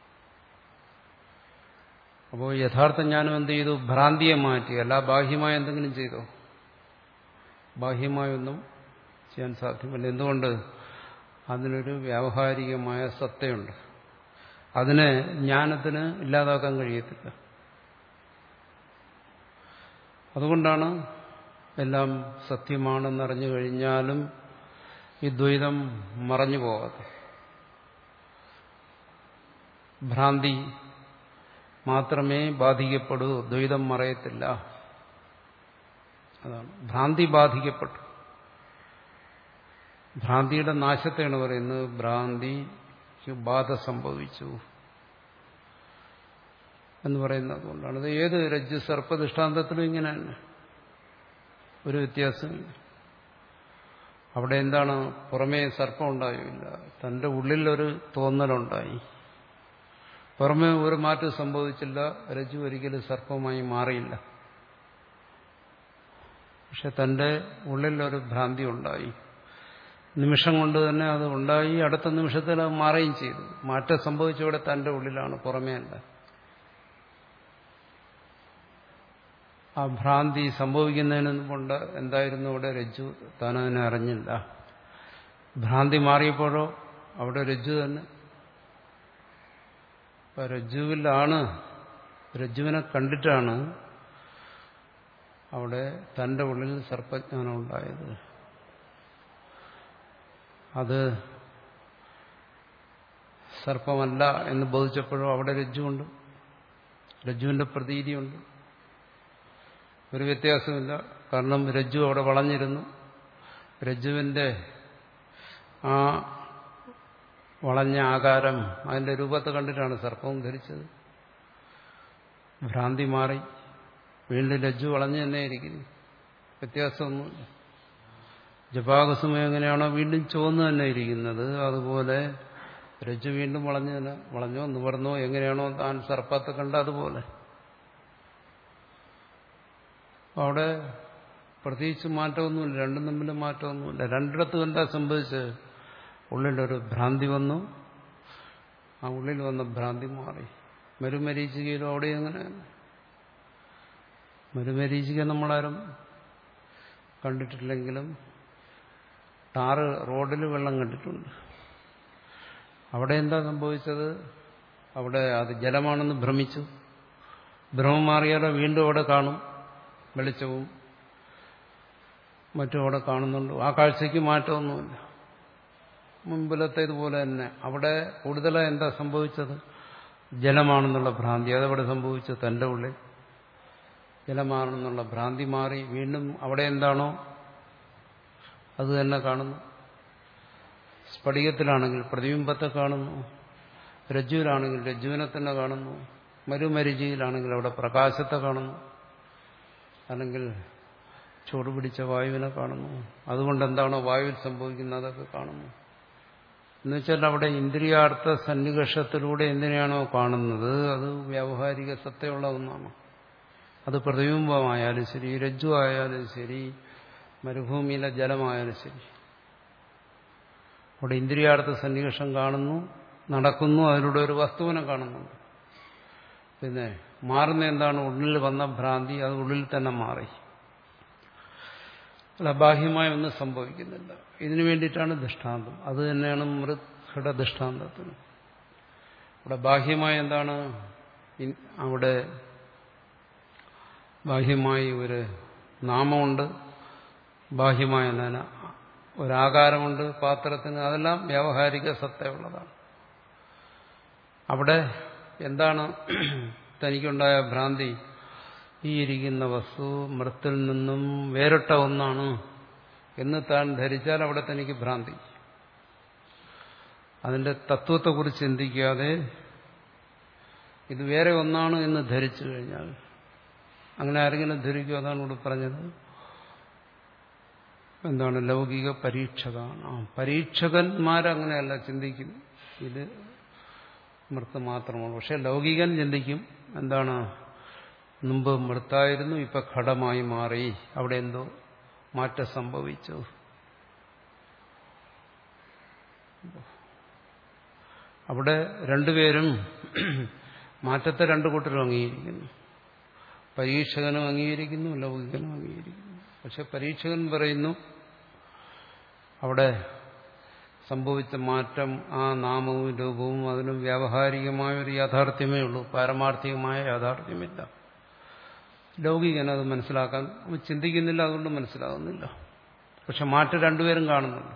അപ്പോൾ യഥാർത്ഥ ജ്ഞാനം എന്ത് ചെയ്തു? ഭ്രാന്തിയെ മാറ്റി. അല്ല ബാഹ്യമായ എന്തെങ്കിലും ചെയ്തോ? ബാഹ്യമായൊന്നും ചെയ്യാൻ സാധ്യമല്ല. എന്തുകൊണ്ട്? അതിനൊരു വ്യാവഹാരികമായ സത്തയുണ്ട്. അതിനെ ജ്ഞാനത്തിന് ഇല്ലാതാക്കാൻ കഴിയത്തില്ല. അതുകൊണ്ടാണ് എല്ലാം സത്യമാണെന്നറിഞ്ഞു കഴിഞ്ഞാലും ഈ ദ്വൈതം മറഞ്ഞു പോകാതെ. ഭ്രാന്തി മാത്രമേ ബാധിക്കപ്പെടൂ, ദ്വൈതം മറയത്തില്ല. അതാണ് ഭ്രാന്തി ബാധിക്കപ്പെട്ടു. ഭ്രാന്തിയുടെ നാശത്തെയാണ് പറയുന്നത്. ഭ്രാന്തിക്ക് ബാധ സംഭവിച്ചു എന്ന് പറയുന്നത് കൊണ്ടാണ്. അത് ഏത് രജ്ജു സർപ്പ ദൃഷ്ടാന്തത്തിലും ഇങ്ങനെ തന്നെ, ഒരു വ്യത്യാസമില്ല. അവിടെ എന്താണ്? പുറമേ സർപ്പം ഉണ്ടായില്ല, തന്റെ ഉള്ളിലൊരു തോന്നലുണ്ടായി. പുറമേ ഒരു മാറ്റം സംഭവിച്ചില്ല, രജ്ജു ഒരിക്കലും സർപ്പമായി മാറിയില്ല. പക്ഷെ തന്റെ ഉള്ളിലൊരു ഭ്രാന്തി ഉണ്ടായി. നിമിഷം കൊണ്ട് തന്നെ അത് ഉണ്ടായി. അടുത്ത നിമിഷത്തിൽ അത് മാറുകയും ചെയ്തു. മാറ്റം സംഭവിച്ചവിടെ തന്റെ ഉള്ളിലാണ്, പുറമേ അല്ല. ആ ഭ്രാന്തി സംഭവിക്കുന്നതിന് മുമ്പ് എന്തായിരുന്നു അവിടെ? രജ്ജു. താനതിനെ അറിഞ്ഞില്ല. ഭ്രാന്തി മാറിയപ്പോഴോ അവിടെ രജ്ജു തന്നെ. അപ്പൊ രജ്ജുവിലാണ്, രജ്ജുവിനെ കണ്ടിട്ടാണ് അവിടെ തന്റെ ഉള്ളിൽ സർപ്പജ്ഞാനം ഉണ്ടായത്. അത് സർപ്പമല്ല എന്ന് ബോധിച്ചപ്പോഴോ അവിടെ രജ്ജുണ്ട്, രജ്ജുവിന്റെ പ്രതീതിയുണ്ട്. ഒരു വ്യത്യാസമില്ല. കാരണം രജ്ജു അവിടെ വളഞ്ഞിരുന്നു. രജ്ജുവിന്റെ ആ വളഞ്ഞ ആകാരം, അതിന്റെ രൂപത്തെ കണ്ടിട്ടാണ് സർപ്പവും ധരിച്ചത്. ഭ്രാന്തി മാറി, വീണ്ടും രജ്ജു വളഞ്ഞു തന്നെ ഇരിക്കുന്നു. വ്യത്യാസമൊന്നുമില്ല. ജപാകസുമയം എങ്ങനെയാണോ വീണ്ടും ചുവന്നു തന്നെ ഇരിക്കുന്നത്, അതുപോലെ രജ്ജു വീണ്ടും വളഞ്ഞു തന്നെ, വളഞ്ഞോ നിവർന്നോ എങ്ങനെയാണോ താൻ സർപ്പത്തെ കണ്ട അതുപോലെ. അവിടെ പ്രത്യേകിച്ച് മാറ്റമൊന്നുമില്ല, രണ്ടും തമ്മിൽ മാറ്റമൊന്നുമില്ല. രണ്ടിടത്തും എന്താ സംഭവിച്ചത്? ഉള്ളിലൊരു ഭ്രാന്തി വന്നു, ആ ഉള്ളിൽ വന്ന ഭ്രാന്തി മാറി. മരുമരീചികയിലും അവിടെ അങ്ങനെ. മരുമരീചിക നമ്മളാരും കണ്ടിട്ടില്ലെങ്കിലും ടാറ് റോഡിൽ വെള്ളം കണ്ടിട്ടുണ്ട്. അവിടെ എന്താ സംഭവിച്ചത്? അവിടെ അത് ജലമാണെന്ന് ഭ്രമിച്ചു. ഭ്രമം മാറിയാലോ വീണ്ടും അവിടെ കാണും, വെളിച്ചവും മറ്റും അവിടെ കാണുന്നുണ്ട്. ആ കാഴ്ചയ്ക്ക് മാറ്റമൊന്നുമില്ല, മുൻപിലത്തെ ഇതുപോലെ തന്നെ. അവിടെ കൂടുതലായി എന്താ സംഭവിച്ചത്? ജലമാണെന്നുള്ള ഭ്രാന്തി. അതവിടെ സംഭവിച്ചു, തന്റെ ഉള്ളിൽ ജലമാണെന്നുള്ള ഭ്രാന്തി മാറി. വീണ്ടും അവിടെ എന്താണോ അത് തന്നെ കാണുന്നു. സ്ഫടികത്തിലാണെങ്കിൽ പ്രതിബിംബത്തെ കാണുന്നു, രജ്ജുവിലാണെങ്കിൽ രജ്ജുവിനെ തന്നെ കാണുന്നു, മരുമരിചിയിലാണെങ്കിൽ അവിടെ പ്രകാശത്തെ കാണുന്നു, അല്ലെങ്കിൽ ചൂടുപിടിച്ച വായുവിനെ കാണുന്നു. അതുകൊണ്ട് എന്താണോ വായുവിൽ സംഭവിക്കുന്നത് അതൊക്കെ കാണുന്നു. എന്നുവെച്ചാൽ അവിടെ ഇന്ദ്രിയാർത്ഥ സന്നികർഷത്തിലൂടെ എന്തിനാണോ കാണുന്നത് അത് വ്യാവഹാരിക സത്തയുള്ള ഒന്നാണ്. അത് പ്രതിബിംബമായാലും ശരി, രജ്ജു ആയാലും ശരി, മരുഭൂമിയിലെ ജലമായാലും ശരി, അവിടെ ഇന്ദ്രിയാർത്ഥ സന്നികർഷം കാണുന്നു, നടക്കുന്നു, അതിലൂടെ ഒരു വസ്തുവിനെ കാണുന്നുണ്ട്. പിന്നെ മാറുന്ന എന്താണ്? ഉള്ളിൽ വന്ന ഭ്രാന്തി, അത് ഉള്ളിൽ തന്നെ മാറി. അല്ല, ബാഹ്യമായി ഒന്നും സംഭവിക്കുന്നില്ല. ഇതിനു വേണ്ടിയിട്ടാണ് ദൃഷ്ടാന്തം. അത് തന്നെയാണ് മൃഗയുടെ ദൃഷ്ടാന്തത്തിന്. അവിടെ ബാഹ്യമായി എന്താണ്? അവിടെ ബാഹ്യമായി ഒരു നാമമുണ്ട്, ബാഹ്യമായ ഒരാകാരമുണ്ട് പാത്രത്തിന്. അതെല്ലാം വ്യാവഹാരിക സത്തയുള്ളതാണ്. അവിടെ എന്താണ് തനിക്കുണ്ടായ ഭ്രാന്തി? ഈ ഇരിക്കുന്ന വസ്തു മൃത്തിൽ നിന്നും വേറിട്ട ഒന്നാണ് എന്ന് താൻ ധരിച്ചാൽ അവിടെ തനിക്ക് ഭ്രാന്തി. അതിന്റെ തത്വത്തെക്കുറിച്ച് ചിന്തിക്കാതെ ഇത് വേറെ ഒന്നാണ് എന്ന് ധരിച്ചു കഴിഞ്ഞാൽ, അങ്ങനെ ആരെങ്കിലും ധരിക്കും, അതാണ് ഇവിടെ പറഞ്ഞത്. എന്താണ് ലൗകിക പരീക്ഷകാണ്. ആ പരീക്ഷകന്മാരങ്ങനെയല്ല ചിന്തിക്കും, ഇത് മൃത്ത് മാത്രമാണ്. പക്ഷെ ലൗകികൻ ചിന്തിക്കും എന്താണ്, മുമ്പ് മൃത്തായിരുന്നു, ഇപ്പൊ ഘടമായി മാറി, അവിടെ എന്തോ മാറ്റം സംഭവിച്ചു. അവിടെ രണ്ടുപേരും മാറ്റത്തെ രണ്ടു കൂട്ടരും അംഗീകരിക്കുന്നു. പരീക്ഷകനും അംഗീകരിക്കുന്നു, ലൗകികനും അംഗീകരിക്കുന്നു. പക്ഷെ പരീക്ഷകൻ പറയുന്നു അവിടെ സംഭവിച്ച മാറ്റം ആ നാമവും രൂപവും അതിനും വ്യാവഹാരികമായ ഒരു യാഥാർത്ഥ്യമേ ഉള്ളൂ, പാരമാർത്ഥികമായ യാഥാർത്ഥ്യമില്ല. ലൗകികൻ അത് മനസ്സിലാക്കാൻ ചിന്തിക്കുന്നില്ല, അതുകൊണ്ട് മനസ്സിലാകുന്നില്ല. പക്ഷെ മാറ്റം രണ്ടുപേരും കാണുന്നുണ്ട്.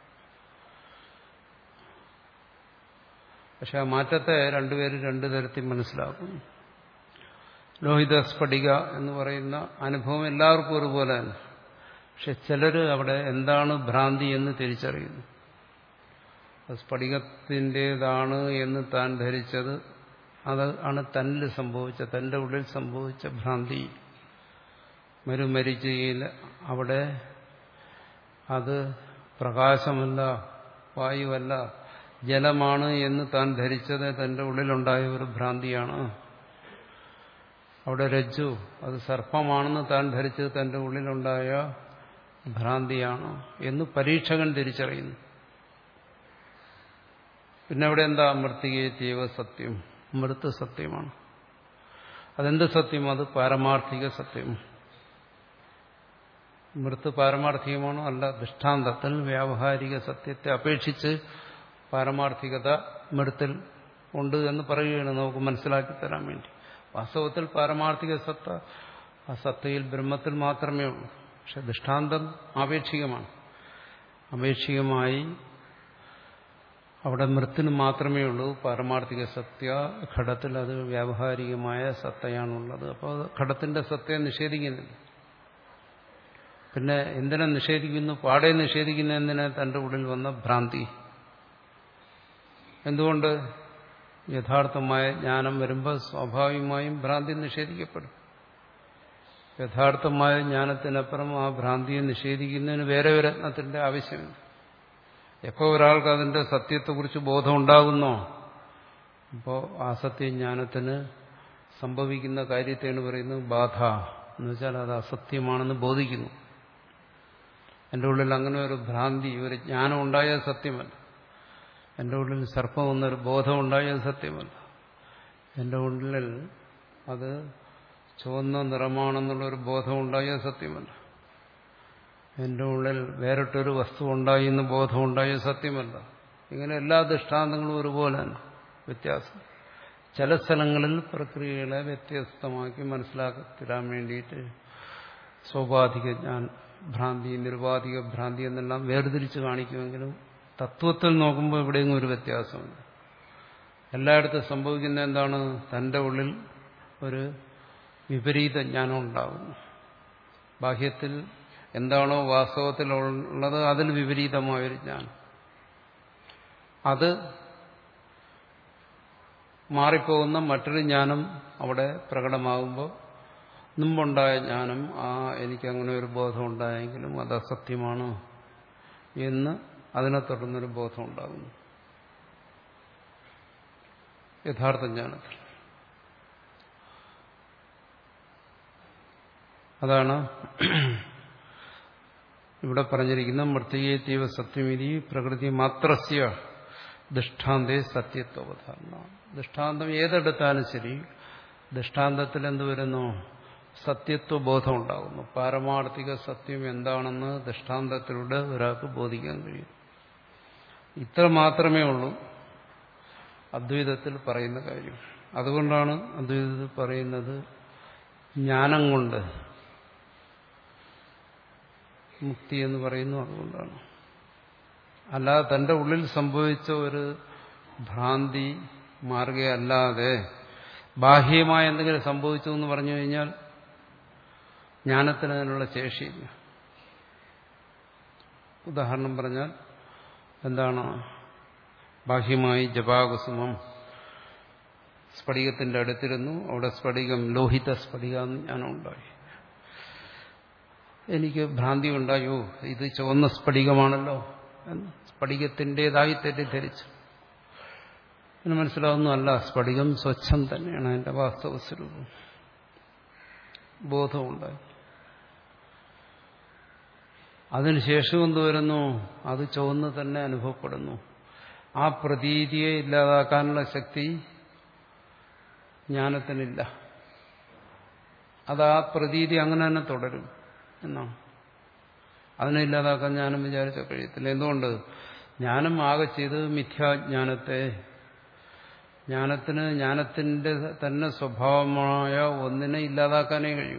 പക്ഷെ ആ മാറ്റത്തെ രണ്ടുപേരും രണ്ടു തരത്തിൽ മനസ്സിലാക്കുന്നു. ലോഹിത സ്ഫടിക എന്ന് പറയുന്ന അനുഭവം എല്ലാവർക്കും ഒരുപോലെ തന്നെ. പക്ഷെ ചിലർ അവിടെ എന്താണ് ഭ്രാന്തി എന്ന് തിരിച്ചറിയുന്നു. സ്ഫടികത്തിൻ്റെതാണ് എന്ന് താൻ ധരിച്ചത് അത് ആണ് തന്നിൽ സംഭവിച്ച, തന്റെ ഉള്ളിൽ സംഭവിച്ച ഭ്രാന്തി. മരുമരിച്ചയിൽ അവിടെ അത് പ്രകാശമല്ല, വായുവല്ല, ജലമാണ് എന്ന് താൻ ധരിച്ചത് തന്റെ ഉള്ളിലുണ്ടായ ഒരു ഭ്രാന്തിയാണ്. അവിടെ രജ്ജു അത് സർപ്പമാണെന്ന് താൻ ധരിച്ചത് തന്റെ ഉള്ളിലുണ്ടായ ഭ്രാന്തിയാണ് എന്ന് പരീക്ഷകൻ തിരിച്ചറിയുന്നു. പിന്നെ അവിടെ എന്താ, മൃത്തികേത്യവ സത്യം, മൃത്ത് സത്യമാണ്. അതെന്ത് സത്യം? അത് പാരമാർത്ഥിക സത്യം. മൃത്ത് പാരമാർത്ഥികമാണോ? അല്ല. ദൃഷ്ടാന്തത്തിൽ വ്യാവഹാരിക സത്യത്തെ അപേക്ഷിച്ച് പാരമാർത്ഥികത മൃത്തിൽ ഉണ്ട് എന്ന് പറയുകയാണ് നമുക്ക് മനസ്സിലാക്കി തരാൻ വേണ്ടി. വാസ്തവത്തിൽ പാരമാർത്ഥിക സത്ത ആ സത്തയിൽ ബ്രഹ്മത്തിൽ മാത്രമേ ഉള്ളൂ. പക്ഷെ ദൃഷ്ടാന്തം ആപേക്ഷികമാണ്. ആപേക്ഷികമായി അവിടെ മൃത്തിന് മാത്രമേ ഉള്ളൂ പാരമാർത്ഥിക സത്യ. ഘടത്തിൽ അത് വ്യാവഹാരികമായ സത്തയാണുള്ളത്. അപ്പോൾ ഘടത്തിന്റെ സത്തയെ നിഷേധിക്കുന്നില്ല. പിന്നെ എന്തിനെ നിഷേധിക്കുന്നു? പാടെ നിഷേധിക്കുന്ന എന്തിനെ? തന്റെ ഉള്ളിൽ വന്ന ഭ്രാന്തി. എന്തുകൊണ്ട്? യഥാർത്ഥമായ ജ്ഞാനം വരുമ്പോൾ സ്വാഭാവികമായും ഭ്രാന്തി നിഷേധിക്കപ്പെടും. യഥാർത്ഥമായ ജ്ഞാനത്തിനപ്പുറം ആ ഭ്രാന്തിയെ നിഷേധിക്കുന്നതിന് വേറെ ഒരു രത്നത്തിന്റെ ആവശ്യമില്ല. എപ്പോൾ ഒരാൾക്ക് അതിന്റെ സത്യത്തെക്കുറിച്ച് ബോധമുണ്ടാകുന്നോ അപ്പോൾ ആ സത്യജ്ഞാനത്തിന് സംഭവിക്കുന്ന കാര്യത്തെയാണ് പറയുന്നത് ബാധ എന്ന് വെച്ചാൽ അത് അസത്യമാണെന്ന് ബോധിക്കുന്നു. എൻ്റെ ഉള്ളിൽ അങ്ങനെ ഒരു ഭ്രാന്തി, ഒരു ജ്ഞാനം ഉണ്ടായത് സത്യമല്ല. എൻ്റെ ഉള്ളിൽ സർപ്പം എന്നൊരു ബോധം ഉണ്ടായത് സത്യമല്ല. എൻ്റെ ഉള്ളിൽ അത് ചുവന്ന നിറമാണെന്നുള്ളൊരു ബോധം ഉണ്ടായത് സത്യമല്ല. എൻ്റെ ഉള്ളിൽ വേറിട്ടൊരു വസ്തു ഉണ്ടായി എന്ന് ബോധം ഉണ്ടായത് സത്യമല്ല. ഇങ്ങനെ എല്ലാ ദൃഷ്ടാന്തങ്ങളും ഒരുപോലെ തന്നെ, വ്യത്യാസം. ചില സ്ഥലങ്ങളിൽ പ്രക്രിയകളെ വ്യത്യസ്തമാക്കി മനസ്സിലാക്കി തരാൻ വേണ്ടിയിട്ട് സ്വാഭാവിക ജ്ഞാനം, ഭ്രാന്തി, നിരുപാധിക ഭ്രാന്തി എന്നെല്ലാം വേർതിരിച്ച് കാണിക്കുമെങ്കിലും തത്വത്തിൽ നോക്കുമ്പോൾ എവിടെയെങ്കിലും ഒരു വ്യത്യാസമുണ്ട്. എല്ലായിടത്തും സംഭവിക്കുന്ന എന്താണ്? തൻ്റെ ഉള്ളിൽ ഒരു വിപരീത ജ്ഞാനം ഉണ്ടാകുന്നു. ബാഹ്യത്തിൽ എന്താണോ വാസ്തവത്തിലുള്ളത് അതിൽ വിപരീതമായൊരു ജ്ഞാനം, അത് മാറിപ്പോകുന്ന മറ്റൊരു ജ്ഞാനം അവിടെ പ്രകടമാകുമ്പോൾ മുമ്പുണ്ടായ ജ്ഞാനം, ആ എനിക്കങ്ങനെ ഒരു ബോധം ഉണ്ടായെങ്കിലും അത് അസത്യമാണ് എന്ന് അതിനെ തുടർന്നൊരു ബോധം ഉണ്ടാകുന്നു യഥാർത്ഥ ജ്ഞാനത്തിൽ. അതാണ് ഇവിടെ പറഞ്ഞിരിക്കുന്ന മൃത്തികേത്യവ സത്യമിതി പ്രകൃതി മാത്രസ്യ ദൃഷ്ടാന്തേ സത്യത്വധാരണ. ദൃഷ്ടാന്തം ഏതെടുത്താലും ശരി, ദൃഷ്ടാന്തത്തിൽ എന്ത് വരുന്നു? സത്യത്വബോധം ഉണ്ടാകുന്നു. പാരമാർത്ഥിക സത്യം എന്താണെന്ന് ദൃഷ്ടാന്തത്തിലൂടെ ഒരാൾക്ക് ബോധിക്കാൻ കഴിയും. ഇത്ര മാത്രമേ ഉള്ളൂ അദ്വൈതത്തിൽ പറയുന്ന കാര്യം. അതുകൊണ്ടാണ് അദ്വൈതത്തിൽ പറയുന്നത് ജ്ഞാനം കൊണ്ട് മുക്തി എന്ന് പറയുന്നു. അതുകൊണ്ടാണ്. അല്ലാതെ തന്റെ ഉള്ളിൽ സംഭവിച്ച ഒരു ഭ്രാന്തി മാറുകയല്ലാതെ ബാഹ്യമായ എന്തെങ്കിലും സംഭവിച്ചു എന്ന് പറഞ്ഞു കഴിഞ്ഞാൽ ജ്ഞാനത്തിന് അതിനുള്ള ശേഷിയില്ല. ഉദാഹരണം പറഞ്ഞാൽ എന്താണ്? ബാഹ്യമായി ജപാകുസുമം സ്ഫടികത്തിന്റെ അടുത്തിരുന്നു. അവിടെ സ്ഫടികം ലോഹിത സ്ഫടികം ജ്ഞാനം ഉണ്ടായി. എനിക്ക് ഭ്രാന്തി ഉണ്ടായോ, ഇത് ചുവന്ന സ്ഫടികമാണല്ലോ എന്ന് സ്ഫടികത്തിൻ്റെതായി തെറ്റിദ്ധരിച്ചു. പിന്നെ മനസ്സിലാവുന്നതല്ല, സ്ഫടികം സ്വച്ഛം തന്നെയാണ് അതിന്റെ വാസ്തവ സ്വരൂപം. ബോധമുണ്ടായി. അതിനുശേഷം എന്ത് വരുന്നു? അത് ചുവന്ന് തന്നെ അനുഭവപ്പെടുന്നു. ആ പ്രതീതിയെ ഇല്ലാതാക്കാനുള്ള ശക്തി ജ്ഞാനത്തിനില്ല. അത് ആ പ്രതീതി അങ്ങനെ തന്നെ തുടരും എന്നാണ്. അതിനെ ഇല്ലാതാക്കാൻ ജ്ഞാനം വിചാരിച്ച കഴിയത്തില്ല. എന്തുകൊണ്ട്? ജ്ഞാനം ആകെ ചെയ്ത് മിഥ്യാജ്ഞാനത്തെ, ജ്ഞാനത്തിന് ജ്ഞാനത്തിന്റെ തന്നെ സ്വഭാവമായ ഒന്നിനെ ഇല്ലാതാക്കാനേ കഴിയൂ.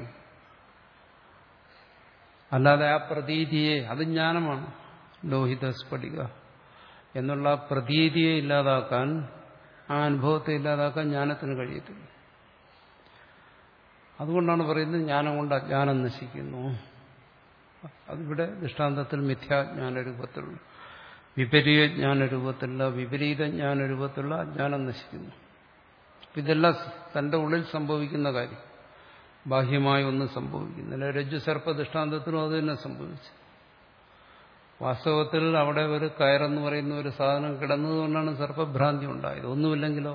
അല്ലാതെ ആ പ്രതീതിയെ, അത് ജ്ഞാനമാണ്, ലോഹിത സ്ഫടിക എന്നുള്ള പ്രതീതിയെ ഇല്ലാതാക്കാൻ, ആ അനുഭവത്തെ ഇല്ലാതാക്കാൻ ജ്ഞാനത്തിന് കഴിയത്തില്ല. അതുകൊണ്ടാണ് പറയുന്നത് ജ്ഞാനം കൊണ്ട് അജ്ഞാനം നശിക്കുന്നു. അതിവിടെ ദൃഷ്ടാന്തത്തിൽ മിഥ്യാജ്ഞാന രൂപത്തിലുള്ള, വിപരീത ജ്ഞാനരൂപത്തിലുള്ള, വിപരീത ജ്ഞാനരൂപത്തിലുള്ള അജ്ഞാനം നശിക്കുന്നു. ഇതെല്ലാം തന്റെ ഉള്ളിൽ സംഭവിക്കുന്ന കാര്യം, ബാഹ്യമായി ഒന്നും സംഭവിക്കുന്നില്ല. രജ്ജു സർപ്പ ദൃഷ്ടാന്തത്തിലും അത് തന്നെ സംഭവിച്ചു. വാസ്തവത്തിൽ അവിടെ ഒരു കയറെന്ന് പറയുന്ന ഒരു സാധനം കിടന്നതുകൊണ്ടാണ് സർപ്പഭ്രാന്തി ഉണ്ടായത്. ഒന്നുമില്ലെങ്കിലോ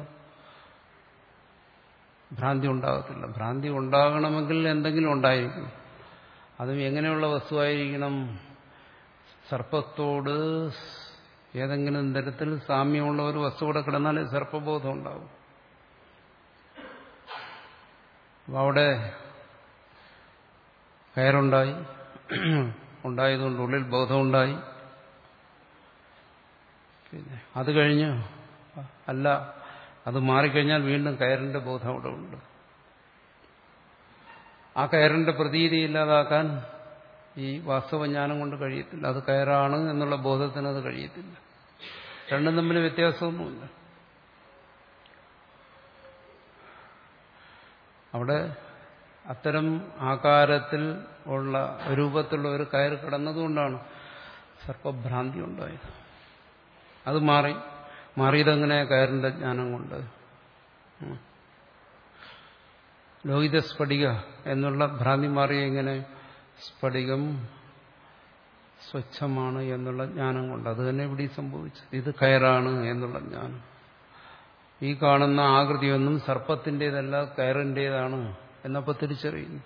ഭ്രാന്തി ഉണ്ടാകത്തില്ല. ഭ്രാന്തി ഉണ്ടാകണമെങ്കിൽ എന്തെങ്കിലും ഉണ്ടായിരിക്കും. അതും എങ്ങനെയുള്ള വസ്തുവായിരിക്കണം? സർപ്പത്തോട് ഏതെങ്കിലും തരത്തിൽ സാമ്യമുള്ള ഒരു വസ്തു കൂടെ കിടന്നാലേ സർപ്പബോധം ഉണ്ടാവും. അവിടെ കയറുണ്ടായി, ഉണ്ടായതുകൊണ്ട് ഉള്ളിൽ ബോധമുണ്ടായി. പിന്നെ അത് കഴിഞ്ഞ് അല്ല, അത് മാറിക്കഴിഞ്ഞാൽ വീണ്ടും കയറിന്റെ ബോധം അവിടെ ഉണ്ട്. ആ കയറിന്റെ പ്രതീതി ഇല്ലാതാക്കാൻ ഈ വാസ്തവജ്ഞാനം കൊണ്ട് കഴിയത്തില്ല. അത് കയറാണ് എന്നുള്ള ബോധത്തിന് അത് കഴിയത്തില്ല. രണ്ടും തമ്മിൽ വ്യത്യാസമൊന്നുമില്ല. അവിടെ അത്തരം ആകാരത്തിൽ ഉള്ള രൂപത്തിലുള്ള ഒരു കയർ കിടന്നതുകൊണ്ടാണ് സർപ്പഭ്രാന്തി ഉണ്ടായത്. അത് മാറി. മാറിയതെങ്ങനെ? കയറിന്റെ ജ്ഞാനം കൊണ്ട്. ലോഹിത സ്ഫടിക എന്നുള്ള ഭ്രാന്തി മാറിയ എങ്ങനെ? സ്ഫടികം സ്വച്ഛമാണ് എന്നുള്ള ജ്ഞാനം കൊണ്ട്. അത് തന്നെ ഇവിടെ സംഭവിച്ചു. ഇത് കയറാണ് എന്നുള്ള ജ്ഞാനം. ഈ കാണുന്ന ആകൃതിയൊന്നും സർപ്പത്തിൻ്റെതല്ല, കയറിൻ്റെതാണ് എന്നപ്പോൾ തിരിച്ചറിയുന്നു.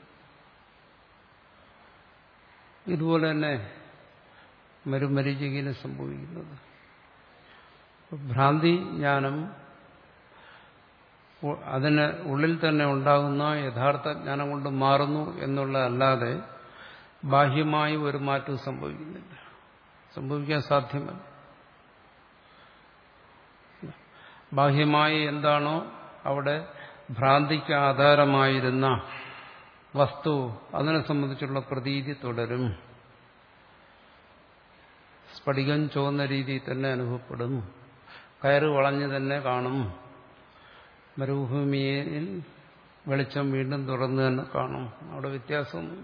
ഇതുപോലെ തന്നെ മരുമരീചികയിൽ സംഭവിക്കുന്നത്. ഭ്രാന്തി ജ്ഞാനം അതിന് ഉള്ളിൽ തന്നെ ഉണ്ടാകുന്ന യഥാർത്ഥ ജ്ഞാനം കൊണ്ട് മാറുന്നു എന്നുള്ളതല്ലാതെ ബാഹ്യമായി ഒരു മാറ്റവും സംഭവിക്കുന്നില്ല. സംഭവിക്കാൻ സാധ്യമല്ല. ബാഹ്യമായി എന്താണോ അവിടെ ഭ്രാന്തിക്ക് ആധാരമായിരുന്ന വസ്തു, അതിനെ സംബന്ധിച്ചുള്ള പ്രതീതി തുടരും. സ്ഫടികം ചുവന്ന രീതിയിൽ തന്നെ അനുഭവപ്പെടും. കയറ് വളഞ്ഞു തന്നെ കാണും. മരുഭൂമിയിൽ വെളിച്ചം വീണ്ടും തുറന്നു തന്നെ കാണും. അവിടെ വ്യത്യാസമൊന്നും.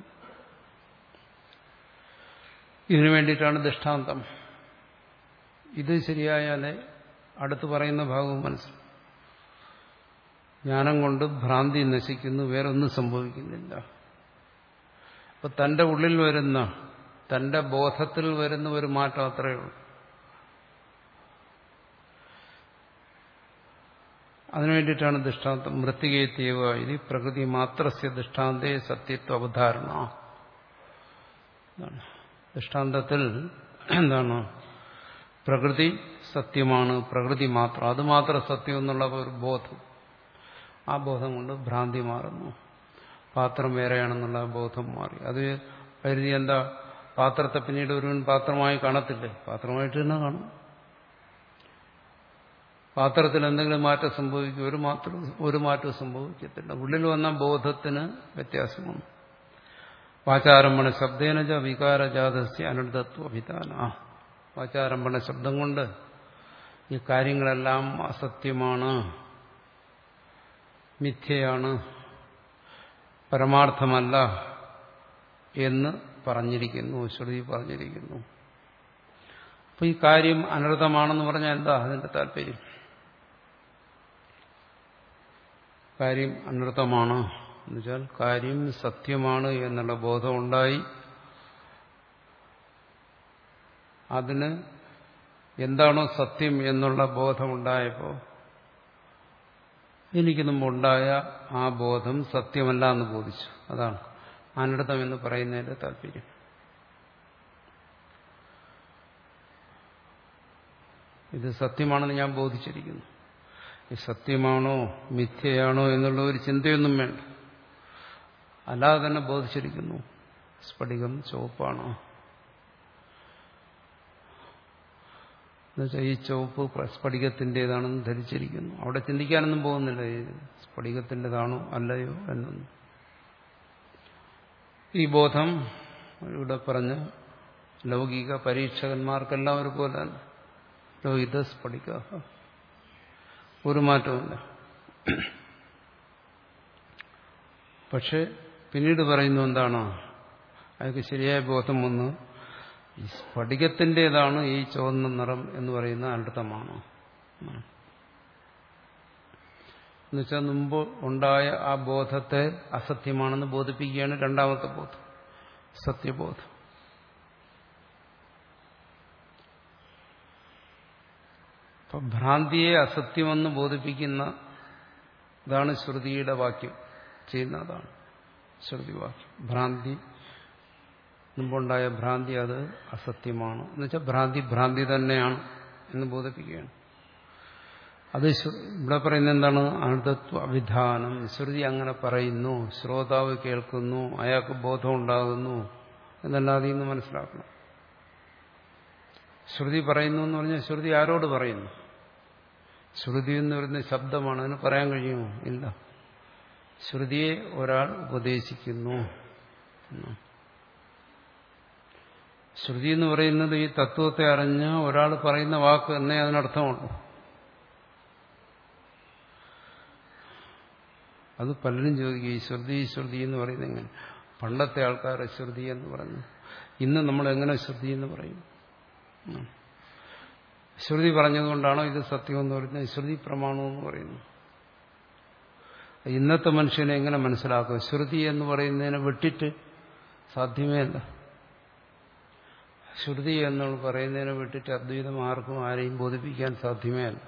ഇതിനു വേണ്ടിയിട്ടാണ് ദൃഷ്ടാന്തം. ഇത് ശരിയായാലേ അടുത്ത് പറയുന്ന ഭാഗവും മനസ്സിലാവും. ജ്ഞാനം കൊണ്ട് ഭ്രാന്തി നശിക്കുന്നു, വേറൊന്നും സംഭവിക്കുന്നില്ല. അപ്പൊ തന്റെ ഉള്ളിൽ വരുന്ന, തന്റെ ബോധത്തിൽ വരുന്ന ഒരു മാറ്റം അത്രയേ ഉള്ളൂ. അതിനുവേണ്ടിയിട്ടാണ് ദൃഷ്ടാന്തം. മൃത്തികേത്യവ ഇത് പ്രകൃതി മാത്രസ്യ ദൃഷ്ടാന്തേ സത്യത്വ അവധാരണ. ദൃഷ്ടാന്തത്തിൽ എന്താണ്? പ്രകൃതി സത്യമാണ്, പ്രകൃതി മാത്രം, അത് മാത്രം സത്യം എന്നുള്ള ഒരു ബോധം. ആ ബോധം കൊണ്ട് ഭ്രാന്തി മാറുന്നു. പാത്രം വേറെയാണെന്നുള്ള ബോധം മാറി. അത് കരുതി എന്താ? പാത്രത്തെ പിന്നീട് ഒരുവൻ പാത്രമായി കാണത്തില്ലേ? പാത്രമായിട്ട് തന്നെ കാണും. പാത്രത്തിൽ എന്തെങ്കിലും മാറ്റം സംഭവിക്കും? ഒരു മാറ്റം ഒരു മാറ്റവും സംഭവിക്കത്തില്ല. ഉള്ളിൽ വന്ന ബോധത്തിന് വ്യത്യാസമാണ്. വാചാരംഭണ ശബ്ദേനജ വികാരജാതസ്യ അനർത്ഥത്വ അഭിധാന. വാചാരംഭണ ശബ്ദം കൊണ്ട് ഈ കാര്യങ്ങളെല്ലാം അസത്യമാണ്, മിഥ്യയാണ്, പരമാർത്ഥമല്ല എന്ന് പറഞ്ഞിരിക്കുന്നു, ശ്രുതി പറഞ്ഞിരിക്കുന്നു. അപ്പൊ ഈ കാര്യം അനർത്ഥമാണെന്ന് പറഞ്ഞാൽ എന്താ അതിന്റെ താല്പര്യം? കാര്യം അനർത്ഥമാണ് എന്നുവെച്ചാൽ കാര്യം സത്യമാണ് എന്നുള്ള ബോധം ഉണ്ടായി. അതിന് എന്താണോ സത്യം എന്നുള്ള ബോധമുണ്ടായപ്പോൾ എനിക്ക് മുമ്പുണ്ടായ ആ ബോധം സത്യമല്ല എന്ന് ബോധിച്ചു. അതാണ് അനർത്ഥം എന്ന് പറയുന്നതിന്റെ താല്പര്യം. ഇത് സത്യമാണെന്ന് ഞാൻ ബോധിച്ചിരിക്കുന്നു. ഇത് സത്യമാണോ മിഥ്യയാണോ എന്നുള്ള ഒരു ചിന്തയൊന്നും വേണ്ട. അല്ലാതെ തന്നെ ബോധിച്ചിരിക്കുന്നു. സ്ഫടികം ചുവപ്പാണോ എന്നുവെച്ചാൽ ഈ ചുവപ്പ് സ്ഫടികത്തിൻ്റെതാണെന്ന് ധരിച്ചിരിക്കുന്നു. അവിടെ ചിന്തിക്കാനൊന്നും പോകുന്നില്ല ഇത് സ്ഫടികത്തിൻ്റെതാണോ അല്ലയോ എന്നൊന്നും. ഈ ബോധം ഇവിടെ പറഞ്ഞ ലൗകിക പരീക്ഷകന്മാർക്കെല്ലാം ഒരുപോലെ ലോഹിത സ്ഫടിക, ഒരു മാറ്റവുമില്ല. പക്ഷെ പിന്നീട് പറയുന്നു എന്താണോ അയാൾക്ക് ശരിയായ ബോധം വന്ന് ഈ സ്ഫടികത്തിൻ്റെതാണ് ഈ ചുവന്ന നിറം എന്ന് പറയുന്ന അനർത്ഥമാണോ എന്നുവെച്ചാൽ മുമ്പ് ഉണ്ടായ ആ ബോധത്തെ അസത്യമാണെന്ന് ബോധിപ്പിക്കുകയാണ് രണ്ടാമത്തെ ബോധം, സത്യബോധം. അപ്പൊ ഭ്രാന്തിയെ അസത്യമെന്ന് ബോധിപ്പിക്കുന്ന ഇതാണ് ശ്രുതിയുടെ വാക്യം ചെയ്യുന്നതാണ് ശ്രുതി വാക്യം. ഭ്രാന്തി മുമ്പുണ്ടായ ഭ്രാന്തി അത് അസത്യമാണ് എന്നുവെച്ചാൽ ഭ്രാന്തി ഭ്രാന്തി തന്നെയാണ് എന്ന് ബോധിപ്പിക്കുകയാണ്. അത് ഇവിടെ പറയുന്നത് എന്താണ്? അനർത്ഥത്വ അവിധാനം. ശ്രുതി അങ്ങനെ പറയുന്നു, ശ്രോതാവ് കേൾക്കുന്നു, അയാൾക്ക് ബോധം ഉണ്ടാകുന്നു എന്നല്ലാതെ അതിൽ നിന്ന് മനസ്സിലാക്കണം. ശ്രുതി പറയുന്നു എന്ന് പറഞ്ഞാൽ ശ്രുതി ആരോട് പറയുന്നു? ശ്രുതി എന്ന് പറയുന്ന ശബ്ദമാണ്, അതിന് പറയാൻ കഴിയുമോ? ഇല്ല. ശ്രുതിയെ ഒരാൾ ഉപദേശിക്കുന്നു. ശ്രുതി എന്ന് പറയുന്നത് ഈ തത്വത്തെ അറിഞ്ഞ ഒരാൾ പറയുന്ന വാക്ക് എന്നേ അതിനർത്ഥമുള്ളൂ. അത് പലരും ചോദിക്കും, ഈ ശ്രുതി ശ്രുതി എന്ന് പറയുന്നത് എങ്ങനെ? പണ്ടത്തെ ആൾക്കാർ ശ്രുതി എന്ന് പറഞ്ഞു, ഇന്ന് നമ്മൾ എങ്ങനെ ശ്രുതി എന്ന് പറയും? ശ്രുതി പറഞ്ഞതുകൊണ്ടാണോ ഇത് സത്യമെന്ന് പറയുന്നത്? ശ്രുതി പ്രമാണമെന്ന് പറയുന്നു. ഇന്നത്തെ മനുഷ്യനെ എങ്ങനെ മനസ്സിലാക്കും? ശ്രുതി എന്ന് പറയുന്നതിനെ വിട്ടിട്ട് സാധ്യമേ അല്ല. ശ്രുതി എന്നുള്ള പറയുന്നതിനെ വിട്ടിട്ട് അദ്വൈതം ആർക്കും ആരെയും ബോധിപ്പിക്കാൻ സാധ്യമേ അല്ല.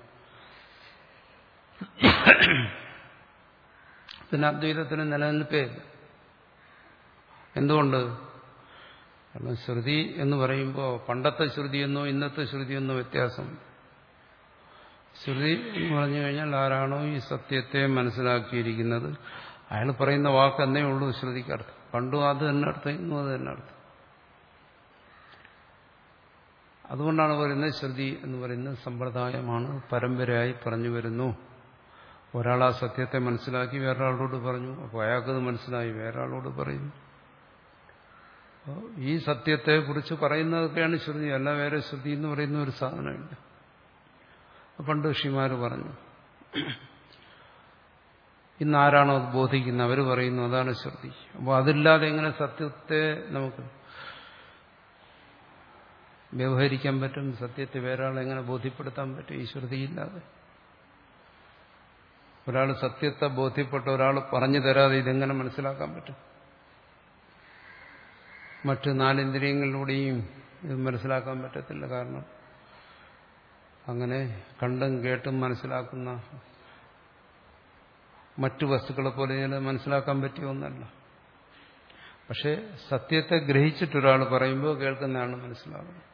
പിന്നെ അദ്വൈതത്തിന് നിലനിൽപ്പേ ഇല്ല. എന്തുകൊണ്ട്? കാരണം ശ്രുതി എന്ന് പറയുമ്പോൾ പണ്ടത്തെ ശ്രുതിയെന്നോ ഇന്നത്തെ ശ്രുതിയെന്നോ വ്യത്യാസം. ശ്രുതി എന്ന് പറഞ്ഞു കഴിഞ്ഞാൽ ആരാണോ ഈ സത്യത്തെ മനസ്സിലാക്കിയിരിക്കുന്നത് അയാൾ പറയുന്ന വാക്ക് എന്നേ ഉള്ളൂ ശ്രുതിക്കർത്ഥം. പണ്ടും അത് തന്നെ അർത്ഥം, ഇന്നും അത് തന്നെ അർത്ഥം. അതുകൊണ്ടാണ് പറയുന്നത് ശ്രുതി എന്ന് പറയുന്നത് സമ്പ്രദായമാണ്, പരമ്പരയായി പറഞ്ഞു വരുന്നു. ഒരാൾ ആ സത്യത്തെ മനസ്സിലാക്കി വേറൊരാളോട് പറഞ്ഞു, അപ്പോൾ അയാൾക്കത് മനസ്സിലായി വേറൊരാളോട് പറയുന്നു. ഈ സത്യത്തെ കുറിച്ച് പറയുന്നതൊക്കെയാണ് ശ്രുതി, അല്ല വേറെ ശ്രുതി എന്ന് പറയുന്ന ഒരു സാധനമില്ല. പണ്ട് ഋഷിമാർ പറഞ്ഞു. ഇന്ന് ആരാണോ അത് ബോധിക്കുന്നത് അവർ പറയുന്നു അതാണ് ശ്രുതി. അപ്പോൾ അതില്ലാതെ എങ്ങനെ സത്യത്തെ നമുക്ക് വ്യവഹരിക്കാൻ പറ്റും? സത്യത്തെ വേറൊരാളെ എങ്ങനെ ബോധ്യപ്പെടുത്താൻ പറ്റും ഈ ശ്രുതിയില്ലാതെ? ഒരാൾ സത്യത്തെ ബോധ്യപ്പെട്ട ഒരാൾ പറഞ്ഞു തരാതെ ഇതെങ്ങനെ മനസ്സിലാക്കാൻ പറ്റും? മറ്റ് നാലിന്ദ്രിയങ്ങളിലൂടെയും ഇത് മനസ്സിലാക്കാൻ പറ്റത്തില്ല. കാരണം അങ്ങനെ കണ്ടും കേട്ടും മനസ്സിലാക്കുന്ന മറ്റു വസ്തുക്കളെ പോലെ ഇതിനെ മനസ്സിലാക്കാൻ പറ്റിയ ഒന്നല്ല. പക്ഷെ സത്യത്തെ ഗ്രഹിച്ചിട്ടൊരാൾ പറയുമ്പോൾ കേൾക്കുന്നതാണ് മനസ്സിലാകുന്നത്.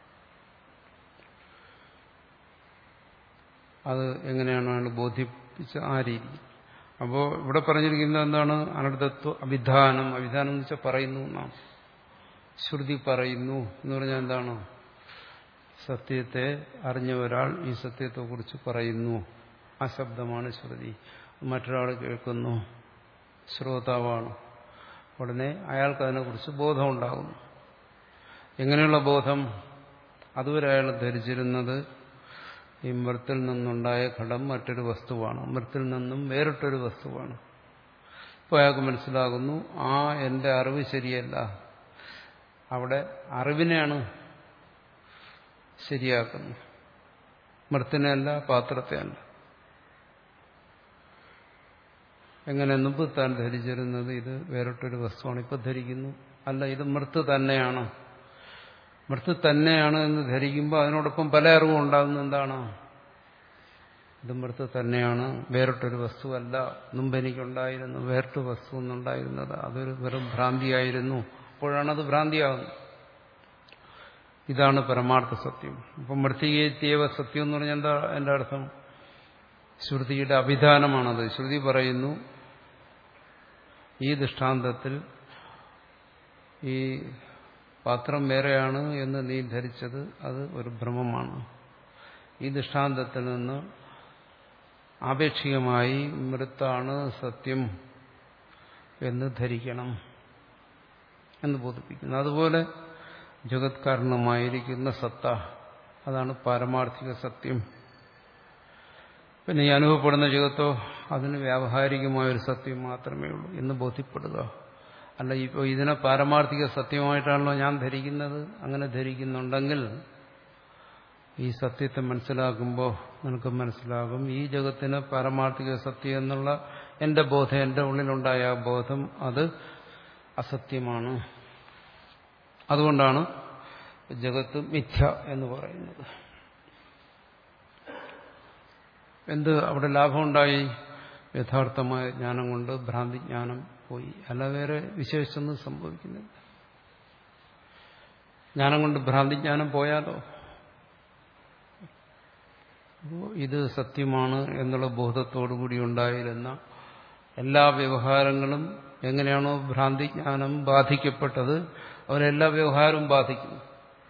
അത് എങ്ങനെയാണ് അയാൾ ബോധിപ്പിച്ച ആ രീതി. അപ്പോൾ ഇവിടെ പറഞ്ഞിരിക്കുന്നത് എന്താണ്? അനർത്ഥത്വ അവിധാനം. അവിധാനം എന്ന് വെച്ചാൽ പറയുന്നു എന്നാണ്. ശ്രുതി പറയുന്നു എന്ന് പറഞ്ഞാൽ എന്താണ്? സത്യത്തെ അറിഞ്ഞ ഒരാൾ ഈ സത്യത്തെക്കുറിച്ച് പറയുന്നു. ആ ശബ്ദമാണ് ശ്രുതി. മറ്റൊരാൾ കേൾക്കുന്നു, ശ്രോതാവാണ്. ഉടനെ അയാൾക്ക് അതിനെക്കുറിച്ച് ബോധമുണ്ടാകുന്നു. എങ്ങനെയുള്ള ബോധം? അതുവരെ അയാൾ ധരിച്ചിരുന്നത് ഈ മൃത്തിൽ നിന്നുണ്ടായ ഘടം മറ്റൊരു വസ്തുവാണ്, മൃത്തിൽ നിന്നും വേറിട്ടൊരു വസ്തുവാണ്. ഇപ്പോൾ അയാൾക്ക് മനസ്സിലാകുന്നു ആ എൻ്റെ അറിവ് ശരിയല്ല. അവിടെ അറിവിനെയാണ് ശരിയാക്കുന്നത്, മൃത്തിനെയല്ല, പാത്രത്തെയല്ല. എങ്ങനെ മുമ്പ് താൻ ധരിച്ചിരുന്നത് ഇത് വേറിട്ടൊരു വസ്തുവാണ്, ഇപ്പൊ ധരിക്കുന്നു അല്ല ഇത് മൃത്ത് തന്നെയാണ്. മൃത്ത് തന്നെയാണ് എന്ന് ധരിക്കുമ്പോൾ അതിനോടൊപ്പം പല അറിവും ഉണ്ടാകുന്ന എന്താണ്? ഇത് മൃത്ത് തന്നെയാണ്, വേറിട്ടൊരു വസ്തുവല്ല, മുമ്പ് എനിക്കുണ്ടായിരുന്നു വേറിട്ടൊരു വസ്തു എന്നുണ്ടായിരുന്നത് അതൊരു വെറും ഭ്രാന്തിയായിരുന്നു, അപ്പോഴാണത് ഭ്രാന്തിയാകുന്നത്. ഇതാണ് പരമാർത്ഥ സത്യം. അപ്പം മൃത്തികേത്യവ സത്യം എന്ന് പറഞ്ഞാൽ എന്താ എന്റെ അർത്ഥം? ശ്രുതിയുടെ അഭിധാനമാണത്. ശ്രുതി പറയുന്നു ഈ ദൃഷ്ടാന്തത്തിൽ ഈ പാത്രം വേറെയാണ് എന്ന് നീ ധരിച്ചത് അത് ഒരു ഭ്രമമാണ്. ഈ ദൃഷ്ടാന്തത്തിൽ നിന്ന് ആപേക്ഷികമായി മൃത്താണ് സത്യം എന്ന് ധരിക്കണം എന്ന് ബോധിപ്പിക്കുന്നു. അതുപോലെ ജഗത് കാരണമായിരിക്കുന്ന സത്ത, അതാണ് പാരമാർത്ഥിക സത്യം. പിന്നെ ഈ അനുഭവപ്പെടുന്ന ജഗത്തോ അതിന് വ്യാവഹാരികമായൊരു സത്യം മാത്രമേ ഉള്ളൂ എന്ന് ബോധ്യപ്പെടുക. അല്ല ഇപ്പോൾ ഇതിനെ പാരമാർത്ഥിക സത്യമായിട്ടാണല്ലോ ഞാൻ ധരിക്കുന്നത്, അങ്ങനെ ധരിക്കുന്നുണ്ടെങ്കിൽ ഈ സത്യത്തെ മനസ്സിലാക്കുമ്പോൾ നിനക്ക് മനസ്സിലാകും ഈ ജഗത്തിന് പാരമാർത്ഥിക സത്യം എന്നുള്ള എന്റെ ബോധം, എന്റെ ഉള്ളിലുണ്ടായ ആ ബോധം അത് അസത്യമാണ്. അതുകൊണ്ടാണ് ജഗത്ത് മിഥ്യ എന്ന് പറയുന്നത്. എന്ത് അവിടെ ലാഭമുണ്ടായി? യഥാർത്ഥമായ ജ്ഞാനം കൊണ്ട് ഭ്രാന്തിജ്ഞാനം പോയി, അല്ല വേറെ വിശേഷിച്ചൊന്നും സംഭവിക്കുന്നില്ല. ജ്ഞാനം കൊണ്ട് ഭ്രാന്തിജ്ഞാനം പോയാലോ? ഇത് സത്യമാണ് എന്നുള്ള ബോധത്തോടുകൂടി ഉണ്ടായിരുന്ന എല്ലാ വ്യവഹാരങ്ങളും എങ്ങനെയാണോ ഭ്രാന്തിജ്ഞാനം ബാധിക്കപ്പെട്ടത് അവരെല്ലാ വ്യവഹാരവും ബാധിക്കുന്നു.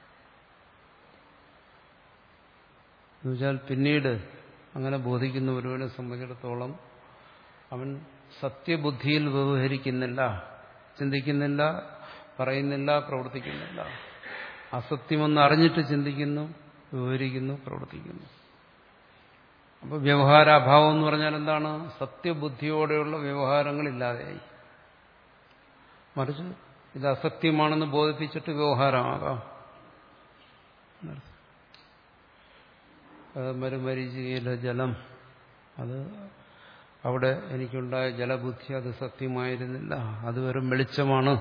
എന്നുവെച്ചാൽ പിന്നീട് അങ്ങനെ ബോധിക്കുന്ന ഒരുവനെ സംബന്ധിച്ചിടത്തോളം അവൻ സത്യബുദ്ധിയിൽ വ്യവഹരിക്കുന്നില്ല, ചിന്തിക്കുന്നില്ല, പറയുന്നില്ല, പ്രവർത്തിക്കുന്നില്ല. അസത്യമെന്ന് അറിഞ്ഞിട്ട് ചിന്തിക്കുന്നു, വ്യവഹരിക്കുന്നു, പ്രവർത്തിക്കുന്നു. അപ്പോൾ വ്യവഹാരാഭാവം എന്ന് പറഞ്ഞാൽ എന്താണ്? സത്യബുദ്ധിയോടെയുള്ള വ്യവഹാരങ്ങളില്ലാതെയായി. മറിച്ച് ഇത് അസത്യമാണെന്ന് ബോധിപ്പിച്ചിട്ട് വ്യവഹാരമാകാം. മരുമരീചികയിലെ ജലം, അത് അവിടെ എനിക്കുണ്ടായ ജലബുദ്ധി അത് സത്യമായിരുന്നില്ല, അത് വെറും വെളിച്ചമാണ്